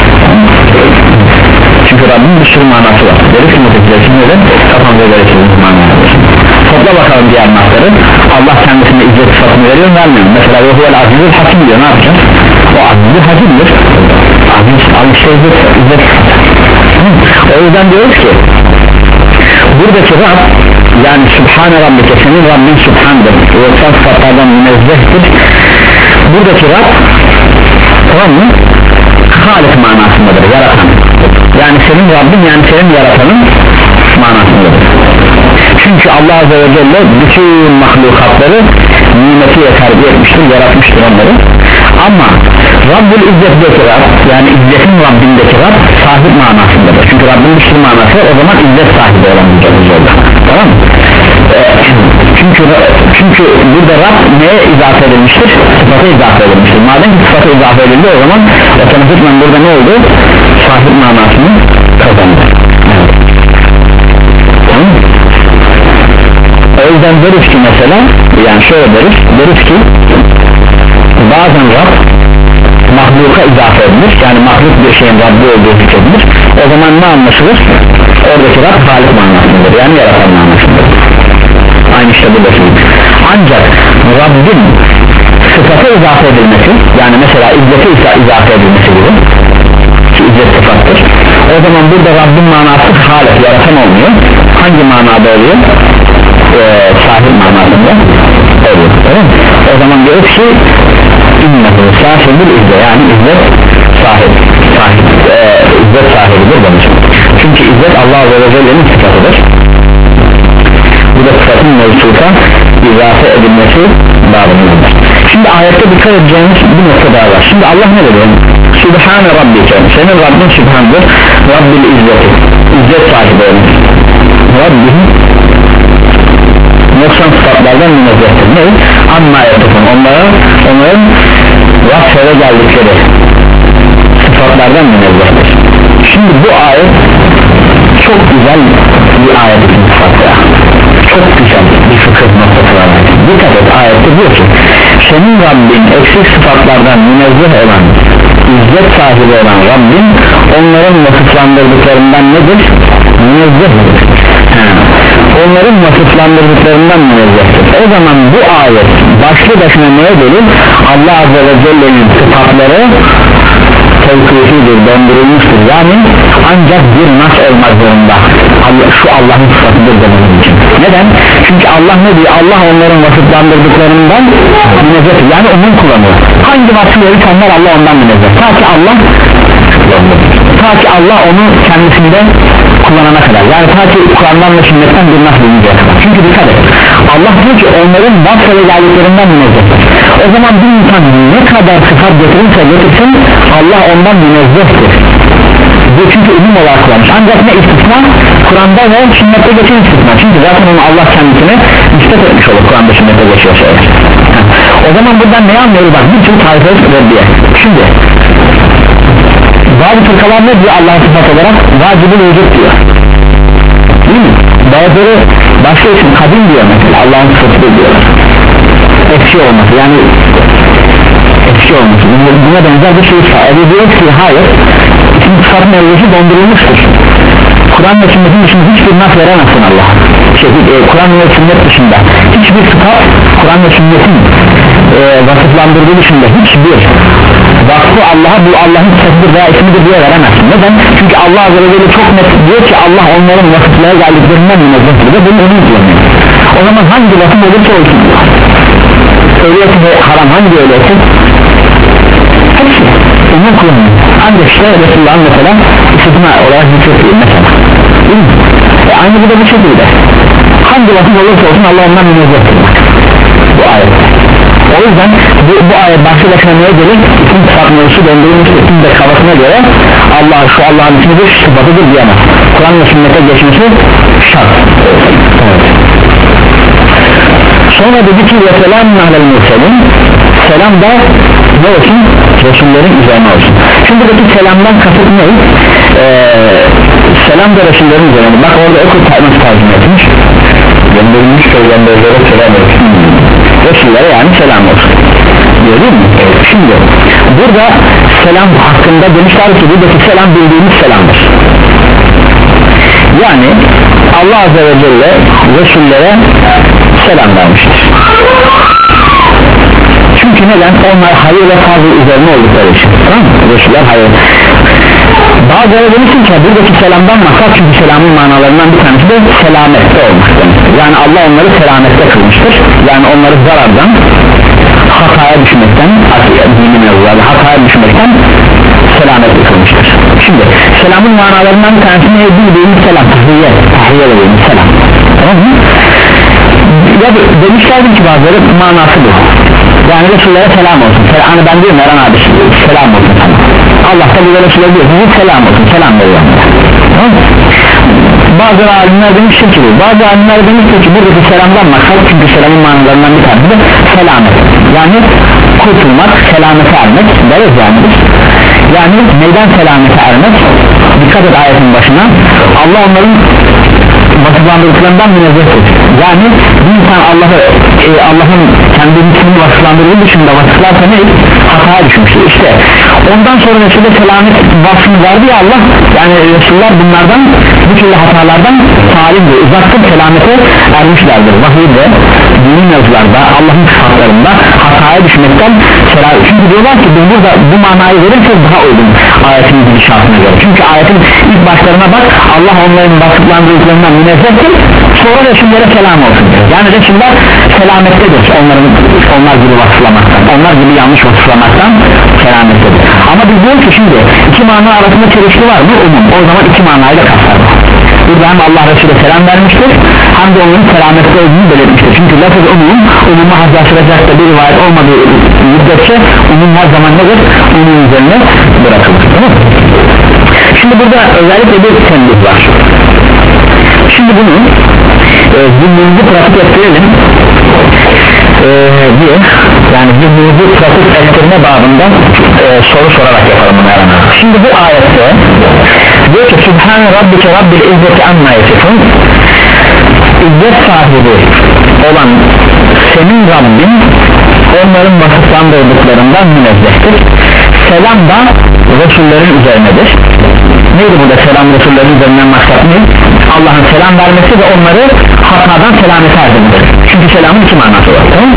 Çünkü Rabbin bir sürü manası var. Deriz ki mutlaka öyle kafamıza göre çizilmiş manadır. Topla bakalım diğer manası. Allah kendisine izzet sıfatını veriyor mu vermiyor mu? Mesela Ruhul Azizül Hakim diyor, ne yapacağız? O Azizül Hakim'dir. Aziz al-işte izzet, izzet sıfatı. O yüzden diyoruz ki buradaki Rab, yani Sübhane Rabbike, senin Rabbin Sübhan'dır, yoksa sıfatlardan münezzehtir. Buradaki Rab, tamam mı? Halik manasındadır, yaratan. Yani senin Rabbin, yani senin yaratanın manasındadır. Çünkü Allah Azze ve Celle bütün mahlukatları nimetiyle terbiye etmiştir, yaratmıştır onları. Ama Rabbül İzzet'deki Rab, yani İzzet'in Rabbindeki Rab sahip manasındadır. Çünkü Rabbin bir sürü manası, o zaman İzzet sahibi olan bir orada. Tamam mı? Ee, çünkü çünkü burada Rab neye izafe edilmiştir? Sıfata izafe edilmiştir. Madem ki sıfata izafe edildi, o zaman otomatikman burada ne oldu? Sahip manasını kazandı. Evet. Tamam mı? O yüzden deriz ki mesela, yani şöyle deriz, deriz ki bazen Rab mahluka izafe edilir, yani mahluk bir şeyin Rabbi olduğu zikredilir. O zaman ne anlaşılır? Oradaki Rab Halik manasındadır, yani yaratan manasındadır. Aynı işte bu da şey. Ancak Rabbin sıfata izafe edilmesi, yani mesela izzete izafe edilmesi gibi ki izzet sıfattır, o zaman burada Rabbin manası Halik, yaratan olmuyor. Hangi manada oluyor? Ee, sahip manasında oluyor. Evet. O zaman diyoruz ki İnnehu sahibül izzet, yani izzet sahip, sahip e, izzet sahibidir demiş. Çünkü izzet Allah Azze ve Celle'nin sıfatıdır. Bu da sıfatın mevzuta izafe edilmesi bağlamındadır. Şimdi ayette dikkat edeceğimiz bir nokta daha var. Şimdi Allah ne dedi? Sübhane Rabbike, senin Rabbin Sübhan'dır, Rabbil izzeti, izzet sahibi olmuş. Rabbin noksan sıfatlardan münezzehtir. Ne? Amma yapıfın, onlara, onların vasfede geldikleri sıfatlardan münezzehtir. Şimdi bu ayet çok güzel bir ayet için sıfatı ya. Çok güzel bir fıkıh noktası var. Dikkat et, ayette diyor ki senin Rabbin eksik sıfatlardan münezzeh olan, izzet sahibi olan Rabbin onların vasıflandırdıklarından nedir? Münezzehtir. Onların vasıflandırdıklarından münezzehtir. O zaman bu ayet başlı başına neye delil? Allah Azze ve Celle'nin sıfatları tevkifidir, döndürülmüştür. Yani ancak bir nas olmak zorunda. Allah, şu Allah'ın sıfatıdır dememiz için. Neden? Çünkü Allah ne diyor? Allah onların vasıflandırdıklarından münezzehtir. Yani onun kullanıyor. Hangi vasfı verirse onlar, Allah ondan münezzeh. Ta ki Allah ta ki Allah onu kendisinde kullanana kadar. Yani ta ki Kur'an'dan ve sünnetten bir nas bulunacak. Çünkü dikkat et, Allah diyor ki onların vasfı geldiklerinden münezzehtir. O zaman bir insan ne kadar sıfat getirirse getirsin, Allah ondan münezzehtir. Bu çünkü umum olarak kullanmış. Ancak ne istisna? Kur'an'da ve sünnette geçen istisna. Çünkü zaten onu Allah kendisine nispet etmiş olur, Kur'an'da sünnette geçiyor şeyler. O zaman buradan ne anlıyoruz? Bak bir tür tarife reddiye. Şimdi bazı fırkalar ne diyor Allah'ın sıfat olarak? Vacib-i vücut diyor. Değil mi? Bazıları başka için kadim diyor mesela, Allah'ın sıfatı diyor. Ekşi olması, yani ekşi olması. Buna benzer bir şey sahibi diyor ki hayır, ikinci sıfat mevzusu dondurulmuştur. Kur'an ve sünnetin dışında hiçbir nas veremezsin Allah'a. Şey, e, Kur'an ve sünnet dışında hiçbir sıfat, Kur'an ve sünnetin e, vasıflandırdığı dışında hiçbir vasfı Allah'a bu Allah'ın sıfatıdır veya ismidir diye veremezsin. Neden? Çünkü Allah Azze ve Celle çok net diyor ki Allah onların vasıflara geldiklerinden münezzehtir ve bunu onun kullanıyor. O zaman hangi vasıf olursa olsun, öyleyse ve haram hangi öyleyse hepsi onun kullanıyor. Ancak işte Resulullah'ın mesela istisna olarak zikrediyor mesela. Değil mi? E aynı bu da bu şekilde. Hangi vasıf olursa olsun Allah ondan münezzehtir. Bu ayet. O yüzden bu, bu ayet başlı başına neye gelir? Bütün sıfat mevzusu döndürülmüş bütün de kafasına göre Allah şu Allah'ın ismidir, sıfatıdır diyemez. Kur'an ve sünnete geçmesi şart. Evet. Sonra dedi ki ve selamun alel murselin, selam da ne olsun? Resullerin üzerine olsun. Şimdi buradaki selamdan kasıt ne? Ee, selam da Resullerin üzerine. Bak orada oku nasıl tercüme etmiş. Gönderilmiş peygamberlere selam olsun. Resullere yani selam olsun diyor değil mi? Şimdi burada selam hakkında demişler ki buradaki selam bildiğimiz selamdır. Yani Allah Azze ve Celle Resullere selam vermiştir. Çünkü neden? Onlar hayır ve fazla üzerine oldukları için. Tamam mı? Resuller hayır. Bazıları demişsin ki buradaki selamdan maksat, çünkü selamın manalarından bir tanesi de selamette olmak demektir. Yani Allah onları selamette kılmıştır. Yani onları zarardan, hataya düşmekten, dini mevzularda hataya düşmekten selamette kılmıştır. Şimdi selamın manalarından bir tanesi ne? Bildiğimiz selam, tahiyye, tahiyye dediğimiz selam. Tamam mı? Ya demişlerdi ki bazıları manası bu. Yani Resullere selam olsun. Hani ben diyorum Eren abi selam olsun sana. Allah da bu Resul'e diyor ki selam olsun, selam veriyorum. Tamam mı? Bazı alimler demiştir ki bu. Bazı alimler demiştir ki buradaki selamdan maksat, çünkü selamın manalarından bir tanesi de selamet. Yani kurtulmak, selamete ermek deriz yani. Yani neyden selamete ermek? Dikkat et ayetin başına. Allah onların vasıflandırdıklarından münezzehtir. Yani bir insan Allah'ı e, Allah'ın kendi ismini vasıflandırdığı dışında vasıflarsa ne? Hataya düşmüştür. İşte ondan sonra Resul'e selamet vasfını verdi ya Allah. Yani Resuller bunlardan, bu türlü hatalardan salimdir, uzaktır, selamete ermişlerdir. Vahiyde, dini mevzularda, Allah'ın sıfatlarında hataya düşmekten selam. Çünkü diyorlar ki biz burada bu manayı verirsek daha uygun ayetin gidişatına göre. Çünkü ayetin ilk başlarına bak, Allah onların vasıflandırdıklarından münezzehtir, sonra Resullere selam olsun. Yani Resuller selamettedir, onların, onlar gibi vasıflamaktan, onlar gibi yanlış vasıflamaktan selamettedir. Ama biz diyoruz ki şimdi iki mana arasında çelişki var mı? Umum. O zaman iki manayla kapsar. Burada hem Allah Resulü'ne selam vermiştir, hem de onların selamette olduğunu belirtmiştir. Çünkü lafız umum, umuma hazırlayacak da bir rivayet olmadığı müddetçe umum her zaman nedir? Umum üzerine bırakılır. Tamam mı? Şimdi burada özellikle bir tembih var. Şimdi bunu e, zihnimizi pratik ettirelim e, diye, yani zihnimizi pratik ettirme babında e, soru sorarak yapalım bunu herhalde. Şimdi bu ayette diyor ki Sübhane Rabbike Rabbil İzzeti Amma Yesifun, İzzet sahibi olan senin Rabbin onların vasıflandırdıklarından münezzehtir. Selam da Resullerin üzerinedir. Neydi burada selam Resullerin üzerinden maksat ne? Allah'ın selam vermesi ve onları hatadan selamete erdirilir. Çünkü selamın iki manası var, tamam mı?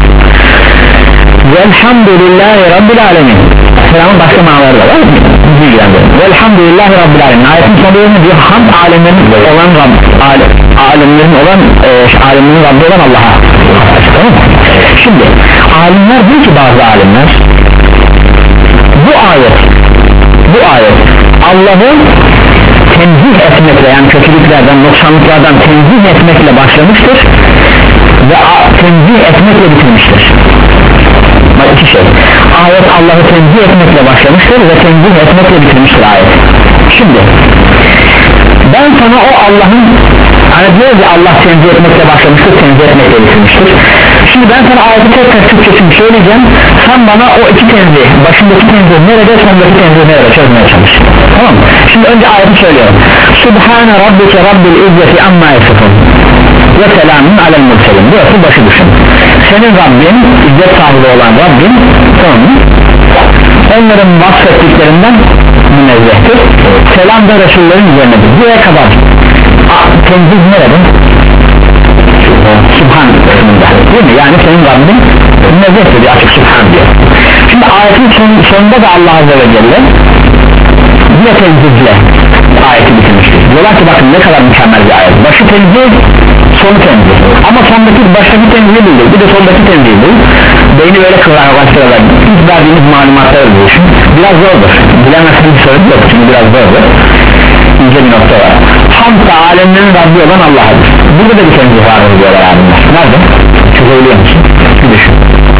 Velhamdülillahi Rabbil Alemin. Selamın başka manaları da var. Velhamdülillahi Rabbil Alemin. Ayetin sonunda diyor hamd alemlerin olan Rabb, ale, alemlerin olan e, alemlerin Rabbi olan Allah'a. Tamam mı? Şimdi alimler diyor ki, bazı alimler bu ayet bu ayet Allah'ı tenzih etmekle, yani kötülüklerden, noksanlıklardan tenzih etmekle başlamıştır ve tenzih etmekle bitirmiştir. Bak iki şey, ayet Allah'ı tenzih etmekle başlamıştır ve tenzih etmekle bitirmiştir ayet. Şimdi ben sana o Allah'ın, hani diyor ki Allah tenzih etmekle başlamıştır, tenzih etmekle bitirmiştir. Şimdi ben sana ayeti tekrar Türkçesini söyleyeceğim, sen bana o iki tenzih, başındaki tenzih nerede, sondaki tenzih nerede çözmeye çalış. Tamam mı? Şimdi önce ayeti söylüyorum. Subhane Rabbike Rabbil İzzeti Amma Yesifun ve selamun alel murselin. Burası başı düşün. Senin Rabbin, izzet sahibi olan Rabbin, tamam mı? Onların vasfettiklerinden münezzehtir. Selam da Resullerin üzerinedir. Buraya kadar tenzih nerede? Subhan kısmında, değil mi? Yani senin Rabbin münezzehtir diye açık Subhan diyor. Şimdi ayetin son, sonunda da Allah Azze ve Celle yine tenzihle ayeti bitirmiştir. Diyorlar ki bakın ne kadar mükemmel bir ayet. Başı tenzih, sonu tenzih. Ama sondaki baştaki tenzihi bildir, bir de sondaki tenzihi bildir. Beyni böyle kıvrak başlarlar. Biz verdiğimiz malumatları düşün. Biraz zordur. Bilemezseniz sorun yok, çünkü biraz zordur. İnce bir nokta var. Hamd da alemlerin Rabbi olan Allah'adır. Burada da bir tenzih vardır diyorlar alimler. Nerede? Çözebiliyor musun? Bir düşün.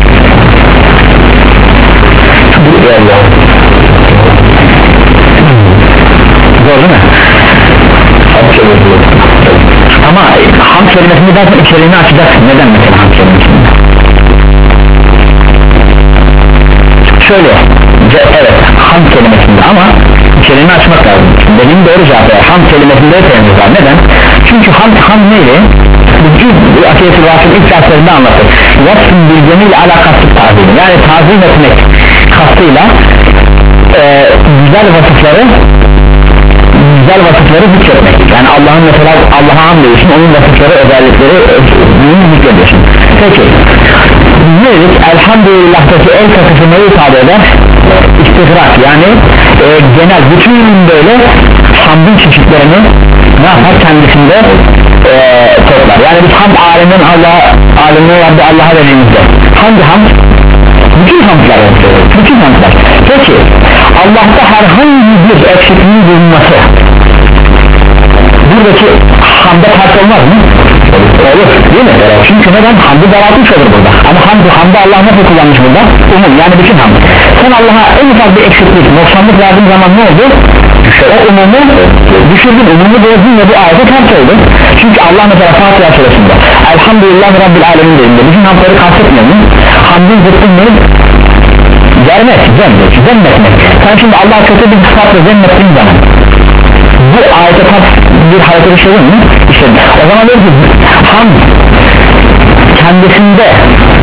Bu Allah. Zor değil mi? Ama hamd kelimesini dersen içeriğini açacaksın. Neden mesela hamd kelimesini? Şöyle, evet hamd kelimesinde ama içeriğini açmak lazım. Benim doğru cevap var. Hamd kelimesinde tenzih var. Neden? Çünkü hamd hamd neydi? Bu Akide-i Vasıf'ın ilk derslerinde anlatır. Vasfın bilgeniyle alakası tazim. Yani tazim etmek kastıyla e, güzel vasıfları güzel vasıfları zikretmek. Yani Allah'ın mesela Allah'a hamd ediyorsun, onun vasıfları, özellikleri zikrediyorsun. Peki ne dedik? Elhamdülillah'taki el takısı neyi ifade eder? İstigrak, yani e, genel bütün böyle hamdın çeşitlerini ne yapar? Kendisinde e, toplar. Yani biz hamd alemin Allah alemine vardı Allah'a verilmizde. Hangi hamd? Bütün hamdlar, bütün hamdlar. Peki Allah'ta herhangi bir eksikliğin bulunması buradaki hamda ters olmaz mı? Olur değil mi? Çünkü neden? Hamdı daraltmış olur burada. Ama hamdı, hamdı Allah nasıl kullanmış burada? Umum, yani bütün hamd. Sen Allah'a en ufak bir eksiklik, noksanlık verdiğin zaman ne oldu? O umumu düşürdün, umumu bozdun ve bu ayete ters oldu. Çünkü Allah mesela Fatiha suresinde Elhamdülillah Rabbil Alemin dediğinde bütün hamdları kastetmiyor mu? Hamdın zıttını vermek, zemmet, zemmetmek. Sen şimdi Allah'a kötü bir sıfatla zemmettiğin zaman bu ayete ters bir hareket işledin mi? İşledin. O zaman diyor ki hamd kendisinde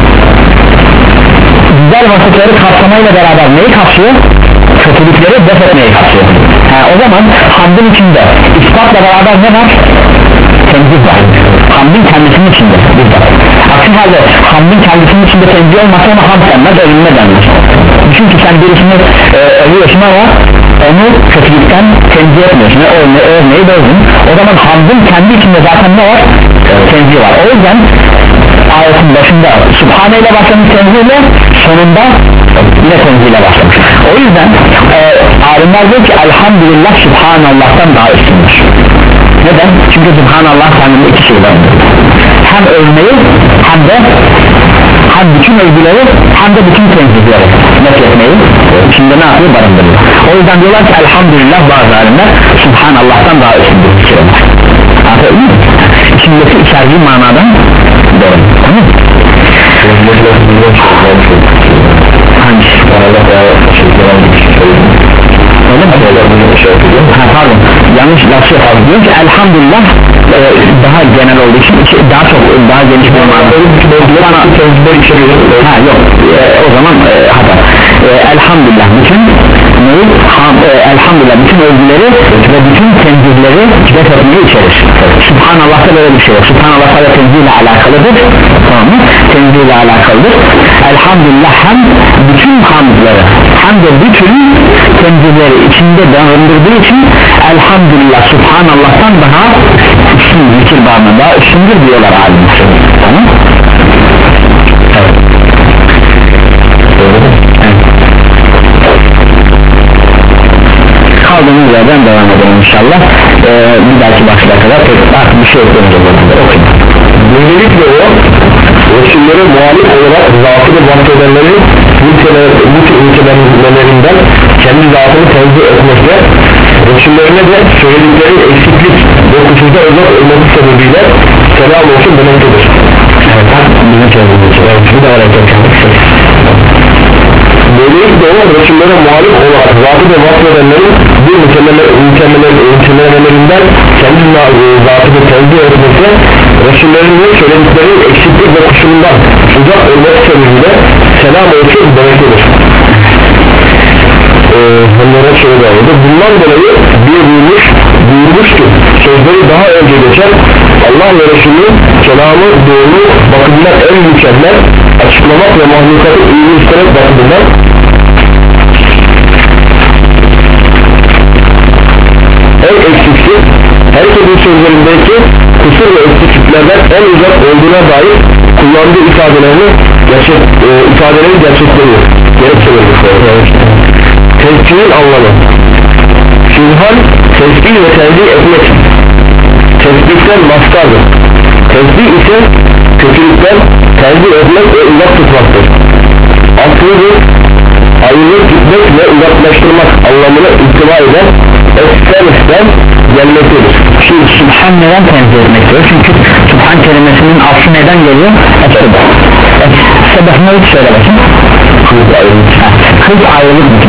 güzel vasıfları kapsamayla beraber neyi kapsıyor? Kötülükleri def etmeyi kapsıyor. Ha, o zaman hamdın içinde ispatla beraber ne var? Tenzih var. Hamdın kendisinin içinde. Aksi halde hamdın kendisinin içinde tenzih olmasa ona hamd denmez, övünme denmez. Çünkü sen birisini e, övüyorsun ama onu kötülükten tenzih etmiyorsun. Övme, övmeyi bozdun. O zaman hamdın kendi içinde zaten ne var? Tenzih var. O yüzden ayetin başında Subhane ile başlamış tenzihle, sonunda yine tenzihle başlamış. O yüzden e, alimler diyor ki elhamdülillah Subhanallah'tan daha üstündür. Neden? Çünkü Subhanallah kendinde iki şey var. Hem övmeyi hem de hem bütün övgüleri hem de bütün tenzihleri nefretmeyi içinde ne yapıyor? Barındırıyor. O yüzden diyorlar ki elhamdülillah bazı alimler Subhanallah'tan daha üstündür. Anladın mı? İçindeki içerdiği manadan doğru. Tamam mı? Hangisi? Öyle mi? Ha, pardon, yanlış lafı yapalım. Diyor ki elhamdülillah e, daha genel olduğu için daha çok daha geniş bir manada. Ha yok e, o zaman e, hata e, elhamdülillah bütün neyi? Ham, e, elhamdülillah bütün övgüleri ve bütün tenzihleri def etmeyi içerir. Subhanallah'ta böyle bir şey yok. Subhanallah'ta da tenzihle alakalıdır. Tamam mı? Tenzihle alakalıdır. Elhamdülillah hem bütün hamdları hem de bütün tenzihleri içinde barındırdığı için elhamdülillah Subhanallah'tan daha üstün, zikir bağımlı daha üstündür diyorlar alimler. Tamam? Evet. Kaldığımız yerden devam edelim inşallah. Ee, bir dahaki başlığa kadar artık bir şey eklemeyeceğiz. Okuyun. Böylelikle o Resullere muhalif olarak zatını bahsedenlerin bu tür ülkelenmelerinden kendi zatını tenzih etmekle Resullerine de söyledikleri eksiklik ve kusurda uzak olması sebebiyle selam olsun demektedir. Evet, bizim çözümümüz. Evet, bu da hareket yapmıştır. Böylelikle o Resullere muhalif olarak zatı ve bahsedenlerin bu ülkelenmelerinden kendi zatını tenzih etmekle Resullerin de söyledikleri eksiklik ve kusurundan uzak olması sebebiyle selam olsun demektedir. Bunlara şöyle oldu. Bundan dolayı bir buyurmuş, buyurmuş ki sözleri daha önce geçen Allah ve Resulü'nün kelamı doğru bakımından en mükemmel, açıklamak ve mahlukatı iyi istemek bakımından en eksiksiz, herkesin sözlerindeki kusur ve eksikliklerden en uzak olduğuna dair kullandığı ifadelerini gerçek, e, ifadeleri gerçekleniyor. Gerekçeleri. Tesbihin anlamı Sübhan, tesbih ve tenzih etmek. Tesbihten mastardır. Tesbih ise kötülükten tenzih etmek ve uzak tutmaktır. Aklını ayrılıp gitmek ve uzaklaştırmak anlamına ihtiva eden esteristen gelmektedir. Şimdi Sübhan neden tenzih etmektir? Çünkü Sübhan kelimesinin aslı neden geliyor? Esebah. Esebah ne hiç söyle bakayım? Kız ayrılık. Kız ayrılık bitmek.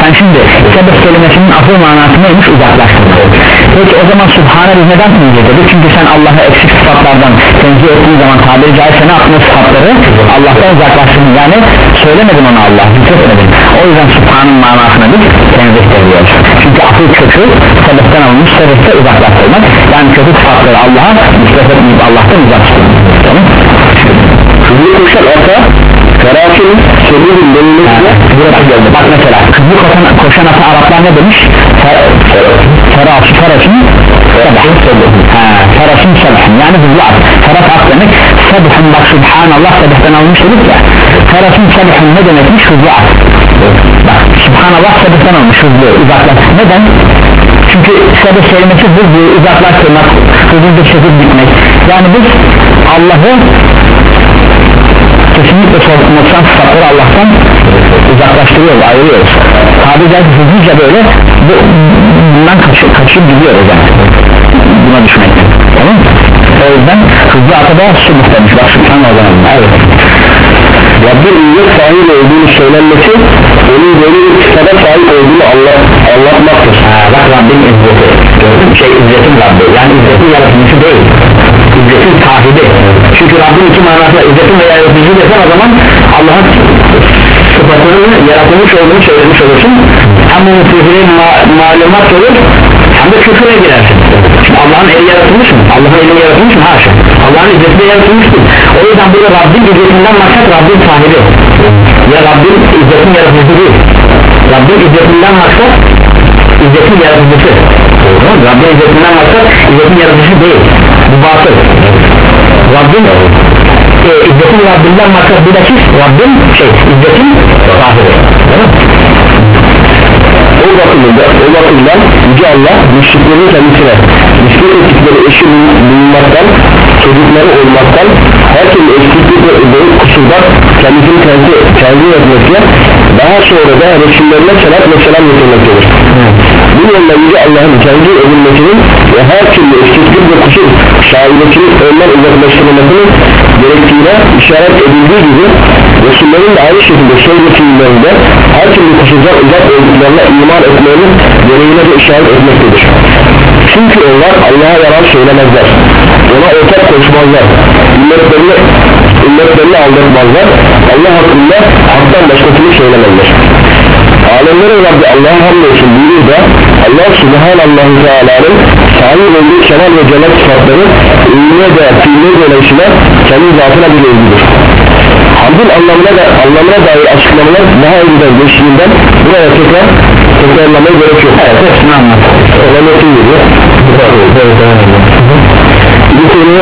sen şimdi sebep kelimesinin asıl manası neymiş? Uzaklaştırma. Peki o zaman Sübhane biz neden tenzih dedik? Çünkü sen Allah'ı eksik sıfatlardan tenzih ettiğin zaman tabiri caizse ne yaptın? Sıfatları Allah'tan uzaklaştırdın, yani söylemedin ona Allah, hissetmedin. O yüzden Sübhane'nin manasına biz tenzih ediyoruz. Çünkü asıl kökü sebepten alınmış, sebepte uzaklaştırmak, yani kötü sıfatları Allah'a nispet etmeyip Allah'tan uzaklaştırmak. Tamam? Hızlı koşan ata Karakin sebebin denilmesine burası geldi. Bak mesela hızlı koşan, koşan ata Araplar ne demiş? Ferasın Ferasın Ferasın Sebhın, yani hızlı at. Feras at demek. Sebhın, bak Subhanallah sebepten almış dedik ya. Ferasın Sebhın ne demekmiş? Hızlı at. Bak Subhanallah sebepten almış, hızlı, uzaklaş. Neden? Çünkü sebep kelimesi hızlı, uzaklaştırmak, hızlı çekip gitmek. Yani biz Allah'ı kesinlikle sorumluluktan, sıfatları Allah'tan uzaklaştırıyoruz, ayırıyoruz. Tabi caizse hızlıca böyle bu, bundan kaçıp, kaçıp gidiyoruz yani. Buna düşmekten. Tamam mı? O yüzden hızlı atada subh demiş. Bak Subhanallah o zaman. Evet. Rabbin izzet sahibi olduğunu söylenmesi onun böyle bir sıfata sahip olduğunu Allah, anlatmaktır. Ha, bak Rabbin izzeti. Gördün mü? Şey izzetin Rabbi. Yani izzetin yaratılışı değil. İzzetin sahibi. Çünkü Rabbin iki manasında izzetin veya yaratıcı desen o zaman Allah'ın sıfatının yaratılmış olduğunu söylemiş olursun. Hem bu müfrihine ma malumat olur, hem de küfüre girersin. Şimdi Allah'ın eli yaratılmış mı? Allah'ın eli yaratılmış mı? Haşa. Allah'ın izzeti de yaratılmıştır. O yüzden burada Rabbin izzetinden maksat Rabbin sahibi. Ya Rabbin izzetin yaratıcısı değil. Rabbin izzetinden maksat izzetin yaratıcısı. Rabbin izzetinden maksat izzetin yaratıcısı değil. Bu batıl. Rabbin e, izzetin Rabbinden maksat bir dakik Rabbin şey izzetin sahibi. O bakımından, o bakımdan Yüce Allah müşriklerin kendisine nispet ettikleri eşi bulunmaktan, çocukları olmaktan, her türlü eksiklik ve büyük kusurdan kendisini kendi, kendi etmekle daha sonra da Resullerine selat ve selam getirmektedir. Bu yolda Yüce Allah'ın kendi edilmesinin ve her türlü eksiklik ve kusur şahidetinin ondan uzaklaştırılmasının gerektiğine işaret edildiği gibi Resullerin de aynı şekilde söylediği fiillerinde her türlü kusurdan uzak olduklarına iman etmenin gereğine de işaret etmektedir. Çünkü onlar Allah'a yalan söylemezler, ona ortak koşmazlar, ümmetlerini, ümmetlerini aldatmazlar, Allah hakkında haktan başkasını söylemezler. Alemlerin Rabbi Allah'a hamdolsun buyuruyor da Allah Subhanallahu Teala'nın sahip olduğu kemal ve cennet sıfatları ünlüğe de fiilleri dolayısıyla kendi zatına bir ilgidir. Hamdın anlamına, da, anlamına dair açıklamalar daha önceden geçtiğinden buraya tekrar tekrarlamaya gerek yok. Evet, hepsini anlatalım. Öğrenmetin gibi bu konuyu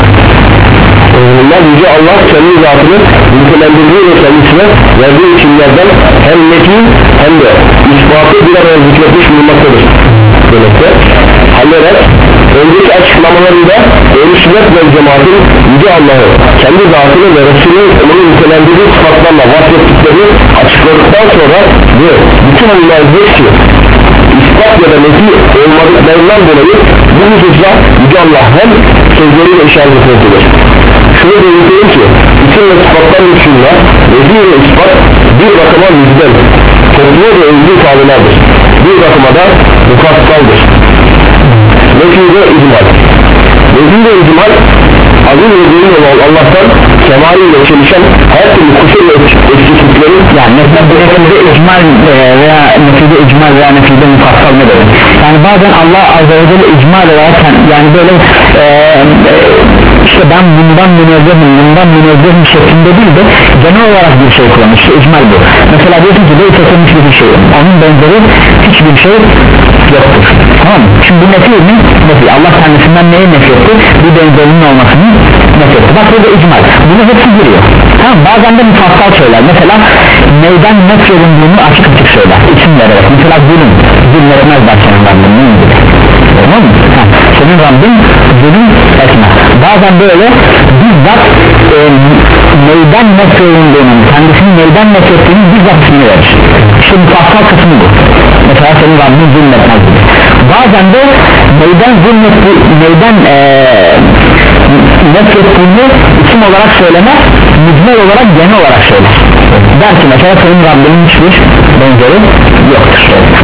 Allah Yüce Allah kendi zatını nitelendirdiği ve kendisine verdiği isimlerden hem nefi hem de ispatı bir araya zikretmiş bulunmaktadır demekte. Halleder önceki açıklamalarında Ehl-i Sünnet ve Cemaat'in Yüce Allah'ı kendi zatını ve Resulü'nün onun nitelendirdiği sıfatlarla vasfettiklerini açıkladıktan sonra ve bütün onların hepsi ispat ya da nefi olmadıklarından dolayı bu hususla Yüce Allah hem sözleriyle işaret etmektedir. Şunu belirteyim ki bütün ve sıfatlar dışında nefi ve ispat bir bakıma müjdel, topluyor ve özgür ifadelerdir. Bir bakıma da mufassaldır. Nefi ve icmal. Nefi ve icmal azim ve derin olan Allah'tan kemaliyle çelişen her türlü kusur ve eksiklikleri, yani mesela nefide icmal veya nefide icmal veya nefide mufassal ne demek? Yani bazen Allah azze ve celle icmal ederken yani böyle e, e, işte ben bundan münezzehim bundan münezzehim şeklinde değil de genel olarak bir şey kullanmış. İşte icmal bu. Mesela diyorsun ki böyle kesilmiş bir şey, onun benzeri hiçbir şey yoktur. Tamam mı? Şimdi bu nefi mi? Nefi. Allah kendisinden neyi nefi etti? Bir benzerinin olmasını nefi etti. Bak burada icmal. Bunu hepsi giriyor. Tamam, bazen de mufassal söyler. Mesela neyden nefi olunduğunu açık açık söyler. İsim vererek. Mesela zulüm. Zulüm etmez bak senin Rabbin. Ne ilgili? Tamam mı? Ha, senin Rabbin zulüm etmez. Bazen böyle bizzat e, neyden nefi olunduğunun, kendisini neyden nefi ettiğinin bizzat ismini verir. İşte mufassal kısmı bu. Mesela senin Rabbin zulüm etmez gibi. Bazen de neyden zulüm etti, neyden e, nefrettiğini isim olarak söylemez, mücmel olarak genel olarak söyler. der ki mesela senin Rabbinin hiçbir benzeri yoktur.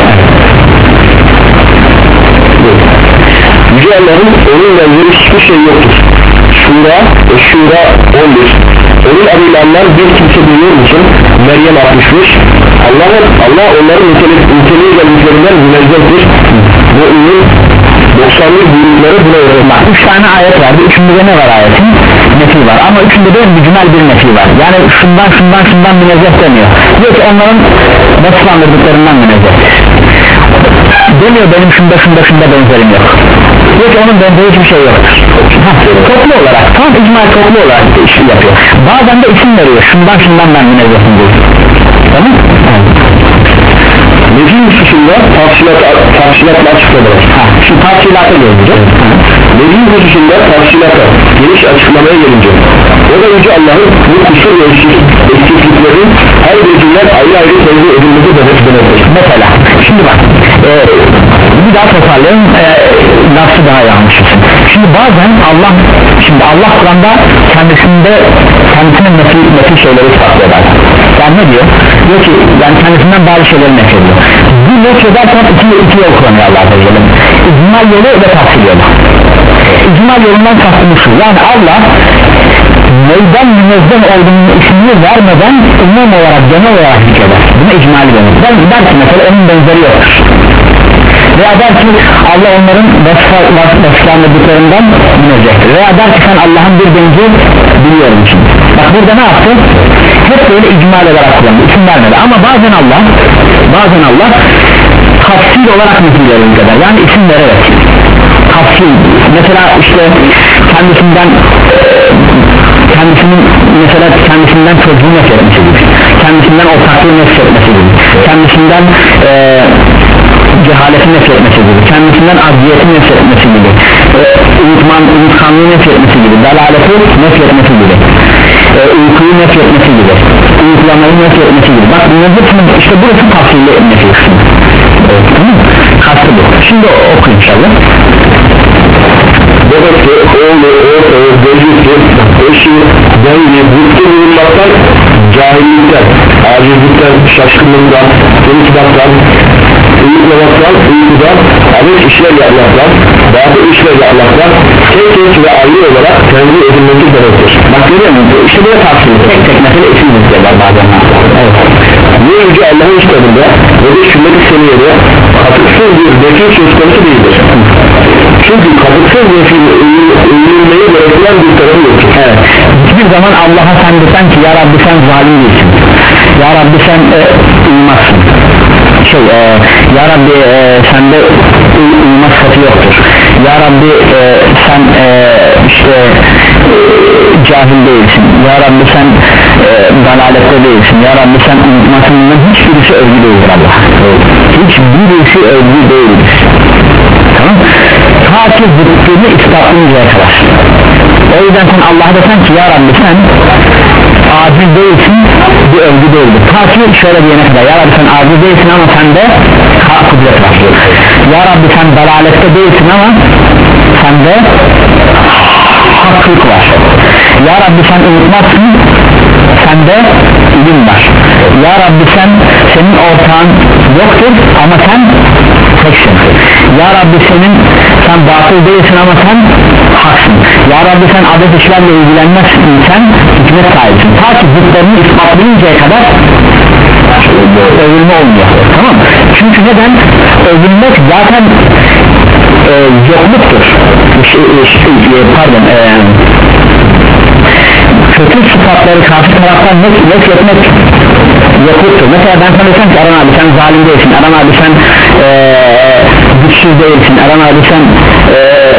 Yüce Allah'ın onun benzeri hiçbir şey yoktur. Şura, Şura on bir. Onun adıyla Allah bir kimse biliyor musun? Meryem altmış beş. Allah, Allah onların niteliği geldiklerinden münezzehtir. Mü'minin doksanlı büyükleri buna öğretmek. Üç tane ayet vardı. Üçünde de ne var ayetin? Nefi var. Ama üçünde de mücmel bir nefi var. Yani şundan şundan şundan münezzeh demiyor. Diyor ki onların vasıflandırdıklarından münezzehtir. Demiyor benim şunda şunda şunda benzerim yok. Diyor ki onun benzeri hiçbir şey yoktur. Heh, toplu olarak tam icmal toplu olarak iş yapıyor. Bazen de isim veriyor. Şundan şundan ben münezzehim diyor. Tamam mı? Nefi hususunda tafsilatı, tafsilatla açıklamalar. Şimdi tafsilata gelince Nefi hususunda tafsilata geniş açıklamaya gelince o da Yüce Allah'ın bu kusur ve eksikliklerin her birinden ayrı ayrı tevzi edilmesi demektir. mesela şimdi bak e, bir daha toparlayalım e, lafı daha yanlış olsun. Şimdi bazen Allah şimdi Allah Kur'an'da kendisinde kendisinin nefi, nefi şeyleri ispatlıyor bazen. Yani ne diyor? Diyor ki yani kendisinden bazı şeyleri nef ediyor. Bu nef ederken iki, iki yol kullanıyor Allah Azze ve Celle. İcmal yolu ve tafsil yolu. İcmal yolundan kastımız şu, yani Allah neyden münezzeh olduğunu ismini vermeden umum olarak genel olarak zikreder. Buna icmali denir. Der, der ki mesela onun benzeri yoktur. Veya der ki Allah onların vasıflandırdıklarından münezzehtir. Veya der ki sen Allah'ın bir benzi biliyor musun? Bak burada ne yaptı? Hep böyle icmal olarak kullandı, isim vermedi. Ama bazen Allah bazen Allah tafsil olarak neticeleri zikreder. Yani isim vererek tafsil, mesela işte kendisinden kendisinin mesela kendisinden çocuğu nefret etmesi gibi, kendisinden ortaklığı nefret etmesi gibi, kendisinden e, cehaleti nefret etmesi gibi, kendisinden aziyeti nefret etmesi gibi, e, unutman, unutkanlığı nefret etmesi gibi, dalaleti nefret etmesi gibi, e, uykuyu nefret etmesi gibi, uykulamayı nefret etmesi gibi. Bak bunların hepsini işte burası tafsili nefret etmesi. Evet, tamam mı? Kastı bu. Şimdi oku inşallah. Babası, oğlu, ortağı, gözlüsü, eşi, dengi, zıttı bulunmaktan, cahillikten, acizlikten, şaşkınlıktan, unutmaktan, uyuklamaktan, uykudan, adet işler yapmaktan, bazı işler yapmaktan, tek tek ve ayrı olarak tenzih edilmesi demektir. Bak görüyor musun? İşte böyle tafsili. Tek tek mesela isim izliyorlar bazen. Evet. Bu Yüce Allah'ın kitabında ve de sünnet-i seniyede katıksız bir nefi söz konusu değildir. Çünkü katıksız nefi ünlülmeyi gerektiren bir tarafı yoktur. Evet. Hiçbir zaman Allah'a sen desen ki ya Rabbi sen zalim değilsin, ya Rabbi sen e, uymazsın, şey e, ya Rabbi e, sende uyuma sıfatı yoktur, ya Rabbi e, sen e, işte e, cahil değilsin, ya Rabbi sen e, dalalette değilsin, ya Rabbi sen unutmasın. Hiçbirisi övgü değildir Allah. Hiçbirisi övgü değildir. Tamam. Ta ki zıttını ispatlayıncaya kadar. O yüzden sen Allah'a desen ki ya Rabbi sen aciz değilsin, bir övgü değildir. Ta ki şöyle diyene kadar, ya Rabbi sen aciz değilsin ama sende kudret var. Ya Rabbi sen dalalette değilsin ama sende haklılık var. Ya Rabbi sen unutmazsın, sende ilim var. Ya Rabbi sen, senin ortağın yoktur ama sen teksin. Ya Rabbi senin, sen batıl değilsin ama sen haksın. Ya Rabbi sen adet işlerle ilgilenmezsin, sen hikmet sahibisin. Ta ki zıtlarını ispatlayıncaya kadar övülme olmuyor. Tamam mı? Çünkü neden? Övülmek zaten e, yokluktur. Şey, şey, pardon e, kötü sıfatları karşı taraftan nef etmek yokluktur. Mesela ben sana desem ki Aran abi sen zalim değilsin, Aran abi sen ee, güçsüz değilsin, Aran abi sen ee,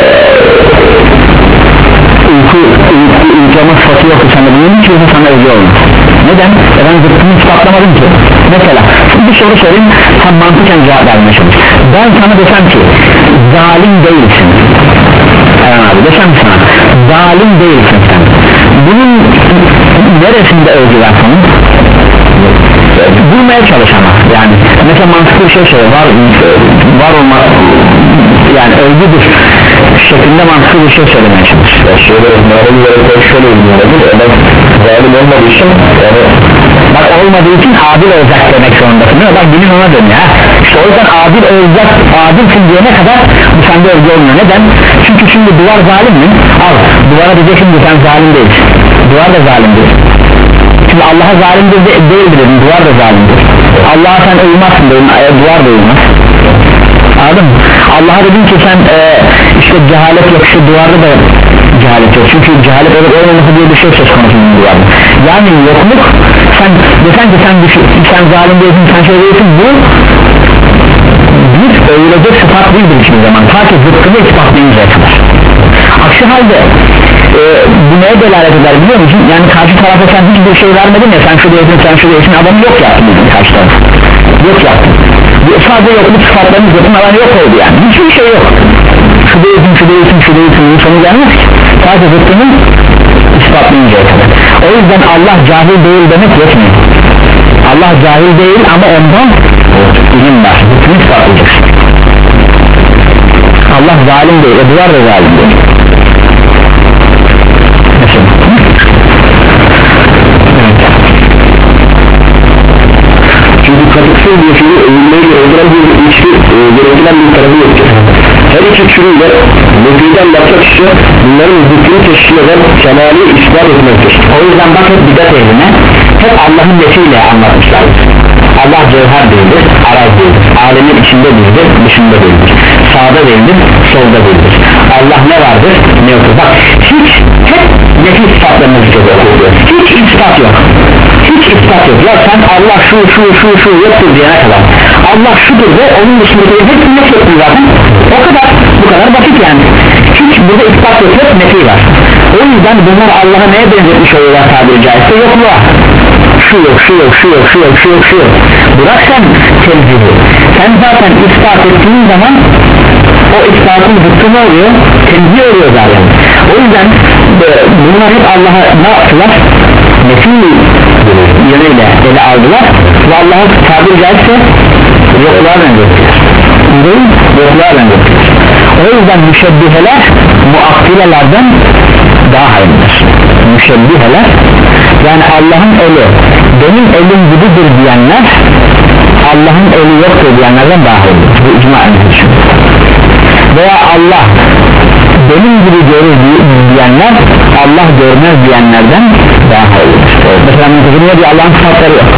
uyku, uyku, uyuklama sıfatı yoktur sende, bunun için sana övgü olmaz. Neden? E ben zıttını ispatlamadım ki. Mesela bir soru sorayım, sen mantıken cevap vermeye çalış. Ben sana desem ki zalim değilsin, Aran abi desem sana zalim değilsin sen, bunun neresinde övgü var sana? Bulmaya çalış ama yani mesela mantıklı bir şey söyle, var, var olma yani övgüdür şeklinde mantıklı bir şey söylemeye çalış. Ya şöyle malum olarak şöyle olmalıdır, adam zalim olmadığı için yani bak o olmadığı için adil olacak demek zorundasın. Bak dilin ona dönüyor ha. İşte o yüzden adil olacak, adilsin diyene kadar bu sende övgü olmuyor. Neden? Çünkü şimdi duvar zalim mi? Al duvara diyeceksin ki sen zalim değilsin. Duvar da zalimdir. Şimdi Allah'a zalimdir de, değildir dedim, duvar da zalimdir. Allah'a sen uymazsın dedim, e, duvar da uymaz. Anladın mı? Allah'a dedin ki sen e, işte cehalet yok, şu duvarda da cehalet yok. Çünkü cehalet olup olmaması diye bir şey söz konusu duvarda. Yani yokluk, sen desen ki sen, sen zalim değilsin, sen şey değilsin, bu bir övülecek sıfat değildir hiçbir zaman. Ta ki zıttını ispatlayıncaya kadar. Aksi halde e, bu neye delalet eder biliyor musun? Yani karşı tarafa sen hiçbir şey vermedin ya, sen şu değilsin, sen şu değilsin, adamı yok yaptın bizim karşı tarafı. Yok yaptın. Sadece yokluk sıfatlarını zıttın alan yok oldu yani. Hiçbir şey yok. Şu değilsin, şu değilsin, şu değilsin, bu sonu gelmez ki. Sadece zıttını ispatlayıncaya kadar. O yüzden Allah cahil değil demek yetmiyor. Allah cahil değil ama ondan ilim var. Zıttını ispatlayacaksın. Allah zalim değil, o duvar da zalim değil. Mesela. Çünkü katıksız bir şeyi övülmeyi öldüren bir ilişki e, gerektiren bir tarafı yoktur. Her iki türün de nefiden maksat ise bunların zıttını teşkil eden kemali ispat etmektir. O yüzden bak hep bidat ehline hep Allah'ın nesiyle anlatmışlardır. Allah cevher değildir, araz değildir, alemin içinde değildir, dışında değildir, sağda değildir, solda değildir. Allah ne vardır, ne yoktur. Bak hiç hep nefis ispatlarını zikrediyor. Hiç ispat yok. Hiç ispat yok. Ya sen Allah şu şu şu şu yoktur diyene kadar Allah şudur ve onun dışındakileri hepsini nasıl yoktur zaten. O kadar, bu kadar basit yani. Hiç burada ispat yok, hep nefi var. O yüzden bunlar Allah'a neye benzetmiş oluyorlar tabiri caizse? Yokluğa. Şu yok, şu yok, şu yok, şu yok, şu yok, şu yok. Bırak sen tevzihi. Sen zaten ispat ettiğin zaman o ispatın zıttı ne oluyor? Tevzi oluyor zaten. O yüzden bunlar hep Allah'a ne yaptılar? Nefi yönüyle ele aldılar ve Allah'a tabiri caizse yokluğa benzettiler. Değil, yokluğa benzettiler. O yüzden müşebbiheler muakkilelerden daha hayırlıdır. Müşebbiheler yani Allah'ın eli benim elim gibidir diyenler Allah'ın eli yoktur diyenlerden daha hayırlıdır. Bu icma önemli. Veya Allah benim gibi görür diyenler Allah görmez diyenlerden daha hayırlıdır. Mesela mutezile diyor Allah'ın sıfatları yok.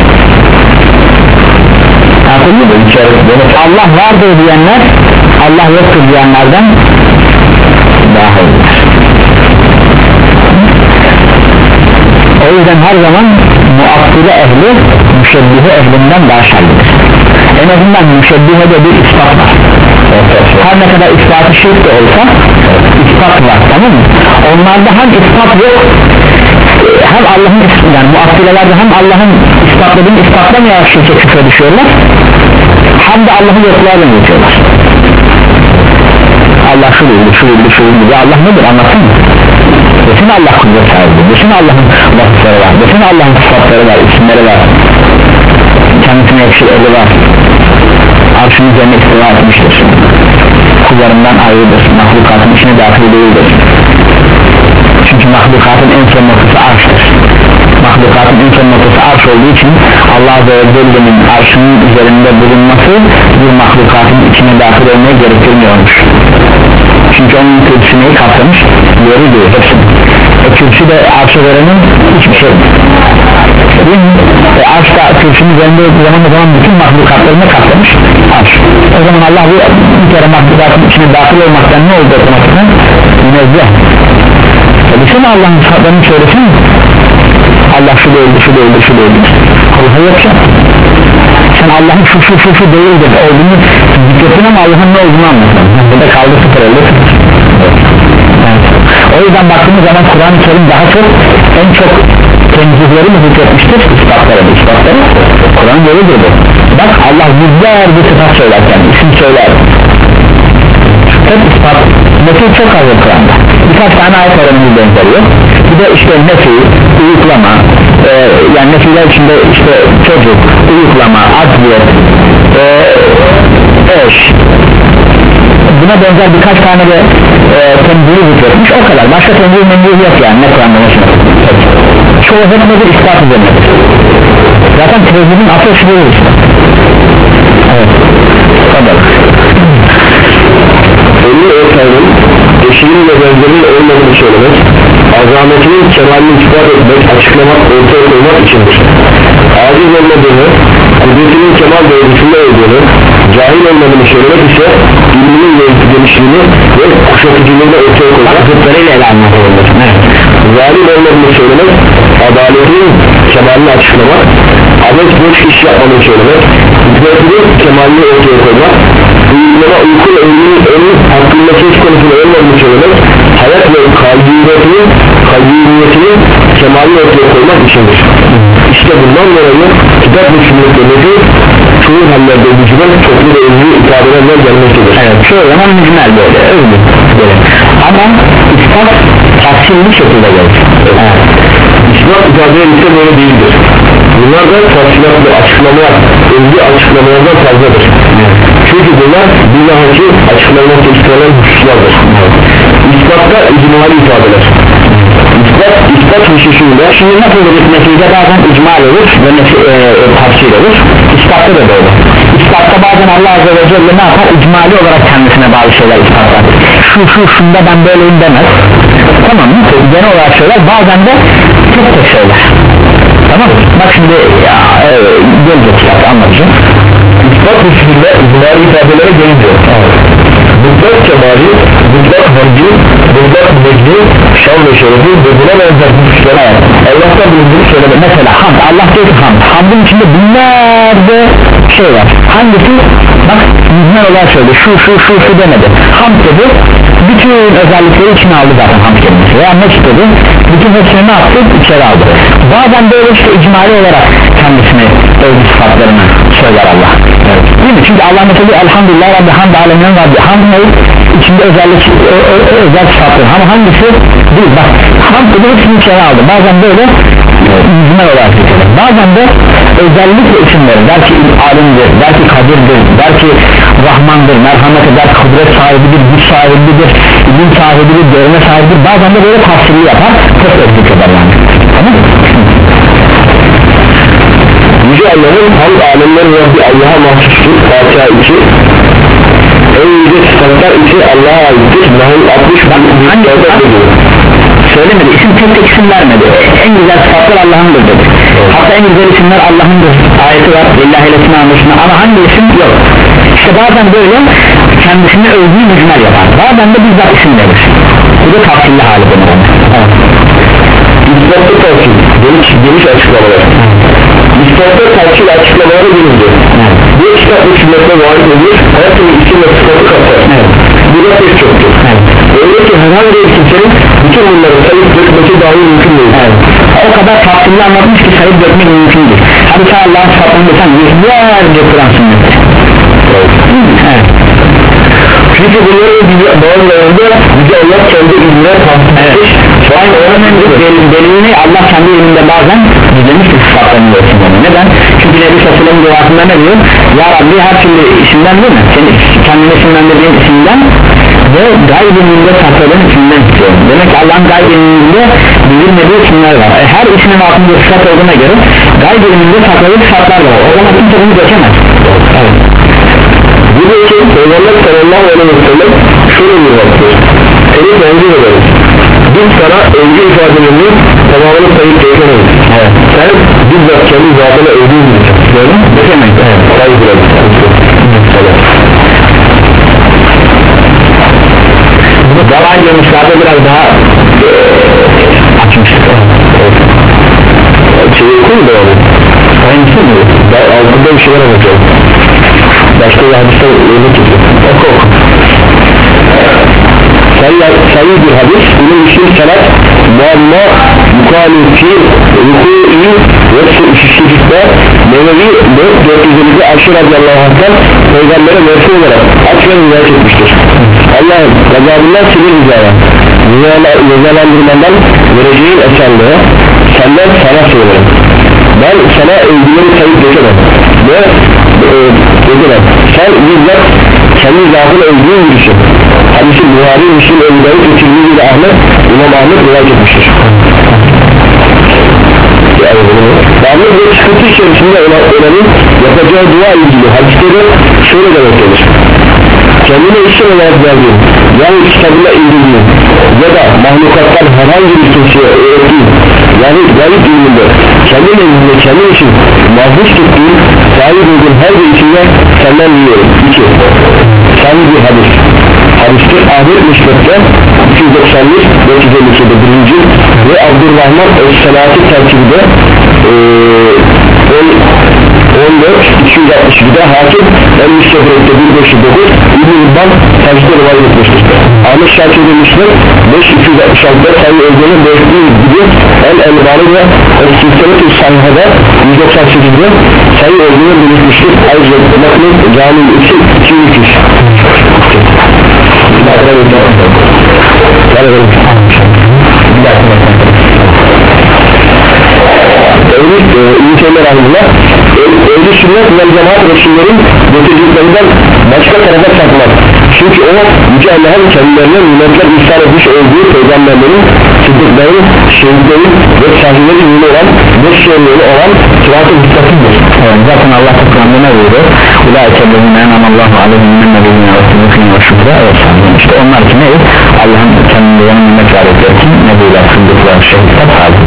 Allah vardır diyenler Allah yoktur diyenlerden daha hayırlıdır. O yüzden her zaman muakkile ehli müşebbihe ehlinden daha şerlidir. En azından müşebbihede bir ispat var. Her ne kadar ispatı şirk de olsa ispat var, tamam mı? Onlarda hem ispat yok hem Allah'ın yani muakkilelerde hem Allah'ın ispatladığını ispatlamaya şirke küfre düşüyorlar hem de Allah'ı yokluğa benzetiyorlar. Allah şu değildir, şu değildir, şu değildir. Ya Allah nedir anlatsın mı? Bütün Allah kudret sahibidir, bütün Allah'ın vasıfları var, bütün Allah'ın sıfatları var, isimleri var, kendisine yakışır eli var, arşın üzerine istiva etmiştir, kullarından ayrıdır, mahlukatın içine dahil değildir. Çünkü mahlukatın en son noktası arştır. Mahlukatın en son noktası arş olduğu için Allah Azze ve Celle'nin arşının üzerinde bulunması bir mahlukatın içine dahil olmaya gerektirmiyormuş. Çünkü onun kürsüneyi kapsamış, yeri değil hepsini. E kürsü de arşa verenin hiçbir şey değil mi? E arş da kürsünün üzerinde olduğu zaman o zaman bütün mahlukatlarını kapsamış arş. O zaman Allah bir, bir kere mahlukatın içine dahil olmaktan ne oldu otomatikten? Münezzeh. E bütün Allah'ın sıfatlarını söylesin mi? Allah şu değildir, şu değildir, şu değildir. Allah'a yoksa sen Allah'ın şu şu şu şu değildir olduğunu zikretin ama Allah'ın ne olduğunu anlatın. Burada kaldı sıfır oldu. Evet. O yüzden baktığımız zaman Kur'an-ı Kerim daha çok en çok tenzihleri mi zikretmiştir? İspatları, ispatları. Kur'an böyledir bu. Bak Allah yüzlerce sıfat söylerken isim söyler. Hep ispat. Nefi çok az Kur'an'da. Birkaç tane ayet oranımız benzeriyor. Bir de işte nefi, uyuklama, e, yani nefiler içinde işte çocuk, uyuklama, adliyet, e, eş, buna benzer birkaç tane de e, tembihi zikretmiş, o kadar. Başka tembihi membihi yok yani ne Kur'an'da ne şimdi. Çoğu hep nedir? İspat üzerinedir. Zaten tevhidin asıl şu değil işte. Evet. Kadar. Ölü ortağının eşinin ve benzerinin olmadığını söylemek, azametinin kemalini ispat etmek, açıklamak, ortaya koymak içindir. Aciz olmadığını, kudretinin kemal derecesinde olduğunu, cahil olmadığını söylemek ise ilminin genişliğini ve kuşatıcılığını ortaya koymak, zıtlarıyla ele almak olur. Evet. zalim olmadığını söylemek, adaletinin kemalini açıklamak, abes boş iş yapmadığını söylemek, kudretinin kemalini ortaya koymak, uyumlama uyku ve ölümün ölüm hakkında söz konusunda olmadığını söylemek, hayat ve kalbiyetinin kalbiyetinin kemalini ortaya koymak içindir. İşte bundan dolayı kitap ve sünnetlerindeki çoğu hallerde mücmel toplu ve özlü ifadelerle gelmektedir. Evet, çoğu zaman mücmel böyle, özlü böyle. Ama ispat tafsilli şekilde gelir. Evet. İspat ifadeye ise böyle değildir. Bunlar da tafsilatlı açıklamalar, özlü açıklamalardan fazladır. Evet. Çünkü bunlar bilahaki açıklamakta istenen hususlardır. Evet. İspatta icmali ifadeler. İspat, ispat hususunda şimdi nasıl olur neticede bazen icmal olur ve e, e, tafsir olur. İspatta da böyle. İspatta bazen Allah Azze ve Celle ne yapar? İcmali olarak kendisine bazı şeyler ispatlar. Şu şu şunda ben böyleyim demez. Tamam mı? Genel olarak söyler, bazen de çok tek söyler. Tamam mı? Bak şimdi ya, e, gelecek ya, anlatacağım. İspat hususunda icmali ifadelere gelince mutlak kemali, mutlak hamdi, mutlak mecdi, şan ve şerefi ve buna benzer hususlara Allah'tan bulunduğunu söyleme. Mesela hamd, Allah diyor ki hamd, hamdın içinde binlerce şey var. Hangisi? Bak yüzler olarak söyledi, şu şu şu şu demedi. Hamd dedi, bütün özellikleri içine aldı zaten hamd kelimesi. Veya mecd dedi, bütün hepsini ne yaptı? İçeri aldı. Bazen böyle işte icmali olarak kendisini övgü sıfatlarını söyler Allah. Evet. Değil mi? Çünkü Allah mesela elhamdülillah Rabbi hamd aleminin Rabbi hamd ne? İçinde özellik, ö, ö, özel sıfatları. Ama hangisi? Değil. Bak hamd dedi hepsini içeri aldı. Bazen böyle icmal olarak söyler. Bazen de özellikle isimleri. Der ki alimdir, der ki kadirdir, der ki Rahmandır, merhamet eder, kudret sahibidir, güç sahibidir, ilim sahibidir, görme sahibidir. Bazen de böyle tafsirli yapar, çok özgür eder yani. Tamam mı? Yüce Allah'ın hamd alemlerin Rabbi Allah'a mahsustur. Fatiha iki. En yüce sıfatlar ise Allah'a aittir. Nahil altmış hangi söylemedi, isim tek tek isim vermedi. En güzel sıfatlar Allah'ındır dedi. Hatta en güzel isimler Allah'ındır ayeti var. Lillahi lesine anlaşına. Ama hangi isim yok. İşte bazen böyle kendisini övgüyü mücmel yapar. Bazen de bizzat isim verir. Bu da tafsilli hali bunun. Evet. İspatta tavsil, geniş, geniş açıklamalar. İspatta tavsil açıklamaları gelince bu kitap ve sünnetine varit edilir, her türlü isim ve sıfatı kapsar. Evet. Bu da pek çoktur. Evet. Öyle ki herhangi bir kimsenin bütün bunları sayıp dökmesi dahi mümkün değil. Evet. O kadar tafsilli anlatmış ki sayıp dökmek mümkün değil. Hadi sen Allah'ın sıfatını desen yüzlerce Kur'an sünnet. Evet. Çünkü bunların bağımlarında bize Allah kendi ilmine tahsis etmiş. Aynı onun önce delilini Allah kendi ilminde bazen gizlemiştir sıfatlarını görsün. Neden? Çünkü Nebi Sallallahu duasında ne diyor? Ya Rabbi her türlü isimden değil mi? Senin kendine isimlendirdiğin isimden ve gayb ilminde sakladığın isimden istiyorum. Demek ki Allah'ın gayb ilminde bildirmediği isimler var. E, her ismin altında sıfat olduğuna göre gayb ilminde sakladığı sıfatlar var. O zaman kimse bunu geçemez. Evet. Bu da için Peygamber sallallahu aleyhi ve sellem şöyle bir vaktır. Seni tenzih ederiz. Biz sana övgü ifadelerinin tamamını sayıp geçemeyiz. Evet. Sen bizzat kendi zatına övgü edeceksin. Böyle mi? Geçemeyiz. Evet. Sayıp ederiz. Evet. Zaman görmüşlerde biraz daha e, açmıştık. Evet. Şeyi koy da onu. Aynısı mı? Ben altında bir şeyler anlatacağım. Başka bir hadiste öyle tutuyor. Oku oku. Sayı bir hadis. Bunun için salat muamma mukalifçi ruku-i ve şişlikte Nevevi dört yüz elli aşırı radiyallahu anh'tan Peygamber'e merfu olarak aç ve rivayet etmiştir. Allah'ım gazabından sinir ricaya cezalandırmadan vereceğin esenliğe senden sana söylerim. Ben sana övgüleri sayıp geçemem ve geçemem. Sen bizzat kendi zatına övgüyü yürüsün. Hadisi Buhari, Müslim, Ebu Davud ve Tirmizi ile Ahmet, İmam Ahmet rivayet etmiştir. Ve Ahmet ve sıkıntı içerisinde olan olanın yapacağı dua ilgili hadisleri şöyle demektedir: kendine isim olarak verdiğin yani kitabına indirdiğin ya da mahlukattan herhangi bir kimseye öğrettiğin yani gayb ilminde kendi nezdinde kendin için mahfuz tuttuğun sahip olduğun her bir içinde senden diliyorum. iki. Sahih bir hadis hadistir Ahmet Müsned'de iki yüz doksan bir dört yüz elli ikide birinci ve Abdurrahman Es-Selati terkibinde on dört iki yüz altmış birde hakim El-Müstedrek'te bin beş yüz dokuz İbn-i İbban tercihte rivayet etmiştir. Ahmet Şakir'de Müsned beş iki yüz altmış altıda sayı olduğunu belirttiği gibi El-Elbani ve El-Silselet-i Sahiha'da yüz doksan sekizde sayı olduğunu belirtmiştir. Ayrıca bakın cami-i için iki yüz üç İbn-i Teymiye rahmetullah Ehl-i Sünnet ve Cemaat Resullerin getirdiklerden başka tarafa saklar. Çünkü o Yüce Allah'ın kendilerine nimetler ihsan etmiş olduğu peygamberlerin, sıddıkların, şehitlerin ve sahihlerin yolu olan beş yolu olan sırat-ı müstakidir. Evet, zaten Allah Kur'an'da ne buyuruyor? Ulaikellezine enamallahu aleyhim min nebiyyine ve sıddıkine ve şüphede ve sahibine. İşte onlar ki ne? Allah'ın kendilerine nimet verdikleri için nebiler, sıddıklar, şehitler, tabi.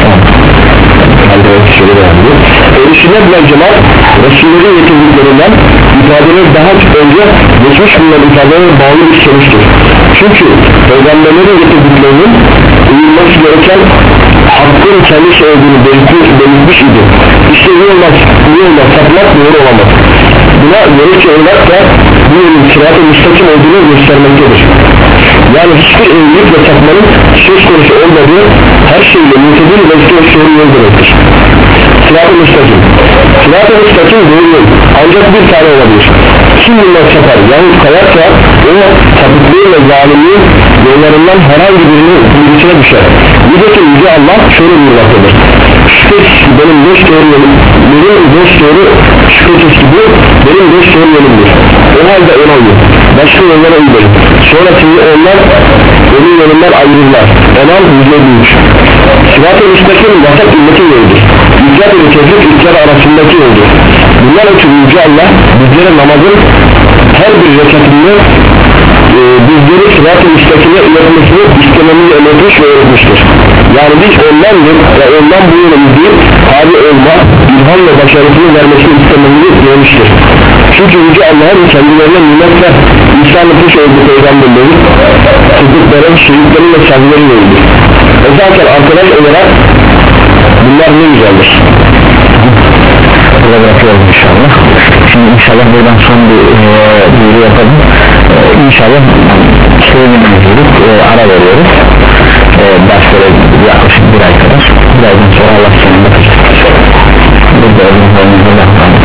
Ehl-i Sünnet ve Cemaat Resullerin getirdiklerinden ifadeleri daha önce geçmiş bulunan ifadelere bağlı bir sonuçtur. Çünkü peygamberlerin getirdiklerinin uyulması gereken hakkın kendisi olduğunu belirtmiş, belirtmiş idi. İşte iyi olmaz, iyi olmaz, sapmak doğru olamaz. Buna gerekçe olarak da bu yolun sırat-ı müstakim olduğunu göstermektedir. Yani hiçbir evlilik ve sapmanın söz konusu olmadığı her şeyle mutedil ve doğru yol demektir. Sırat-ı müstakim Sırat-ı müstakim doğru yol ancak bir tane olabilir. Kim bundan sapar yani kayarsa o sapıklığı ve zalimliğin yollarından herhangi birinin bilgisine düşer. Nitekim Yüce Allah şöyle buyurmaktadır: şüphesiz ki benim dost doğru yolum benim dost doğru şüphesiz ki bu benim dost doğru yolumdur. O halde ona uyun, başka yollara uyun. Sonra sizi onlar onun yolundan ayırırlar. Onal yüzde büyük. Sırat-ı müstakim vasat ümmetin yoludur. İcrat ile tevfik ikrar arasındaki yoldur. Bunlar için Yüce Allah bizlere namazın her bir rekatında e, bizleri sırat-ı müstakime iletmesini istememizi emretmiş ve öğretmiştir. Yani biz ondandır ve ondan bu yolu izleyip tabi olma, ilham ve başarısını vermesini istememizi dilemiştir. Çünkü Yüce Allah'ın kendilerine nimetler insan etmiş olduğu peygamberleri, sıddıkların, şehitlerin ve sahiblerin yoludur. E zaten arkadaş olarak bunlar ne güzeldir. Burada bırakıyoruz inşallah. Şimdi inşallah buradan son bir duyuru e, yapalım. E, inşallah söylememiz e, ara veriyoruz. E, derslere yaklaşık bir ay kadar. Birazdan sonra Allah senin bakacak. Burada elimizde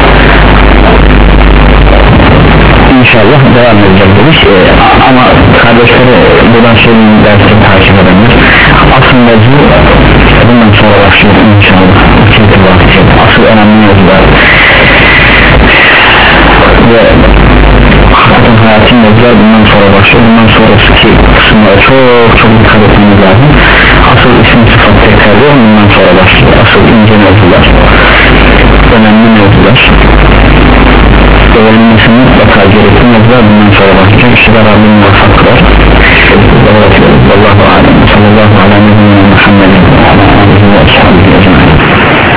İnşallah devam edeceğiz dedik. E, ama kardeşleri buradan söyleyeyim dersleri takip edenler. Aslında bu bundan sonra başlıyor inşallah. Asıl önemli mevzular ve hakikaten hayatın mevzular bundan sonra başlıyor. Bundan sonraki kısımlara çok çok dikkat etmemiz lazım. Asıl isim sıfat tekrarı bundan sonra başlıyor. Asıl ince mevzular, önemli mevzular, öğrenmesini mutlaka gerekli mevzular bundan sonra başlayacak. İşte Rabbim muvaffak kılar. Allah'u alem. Sallallahu aleyhi ve sellem.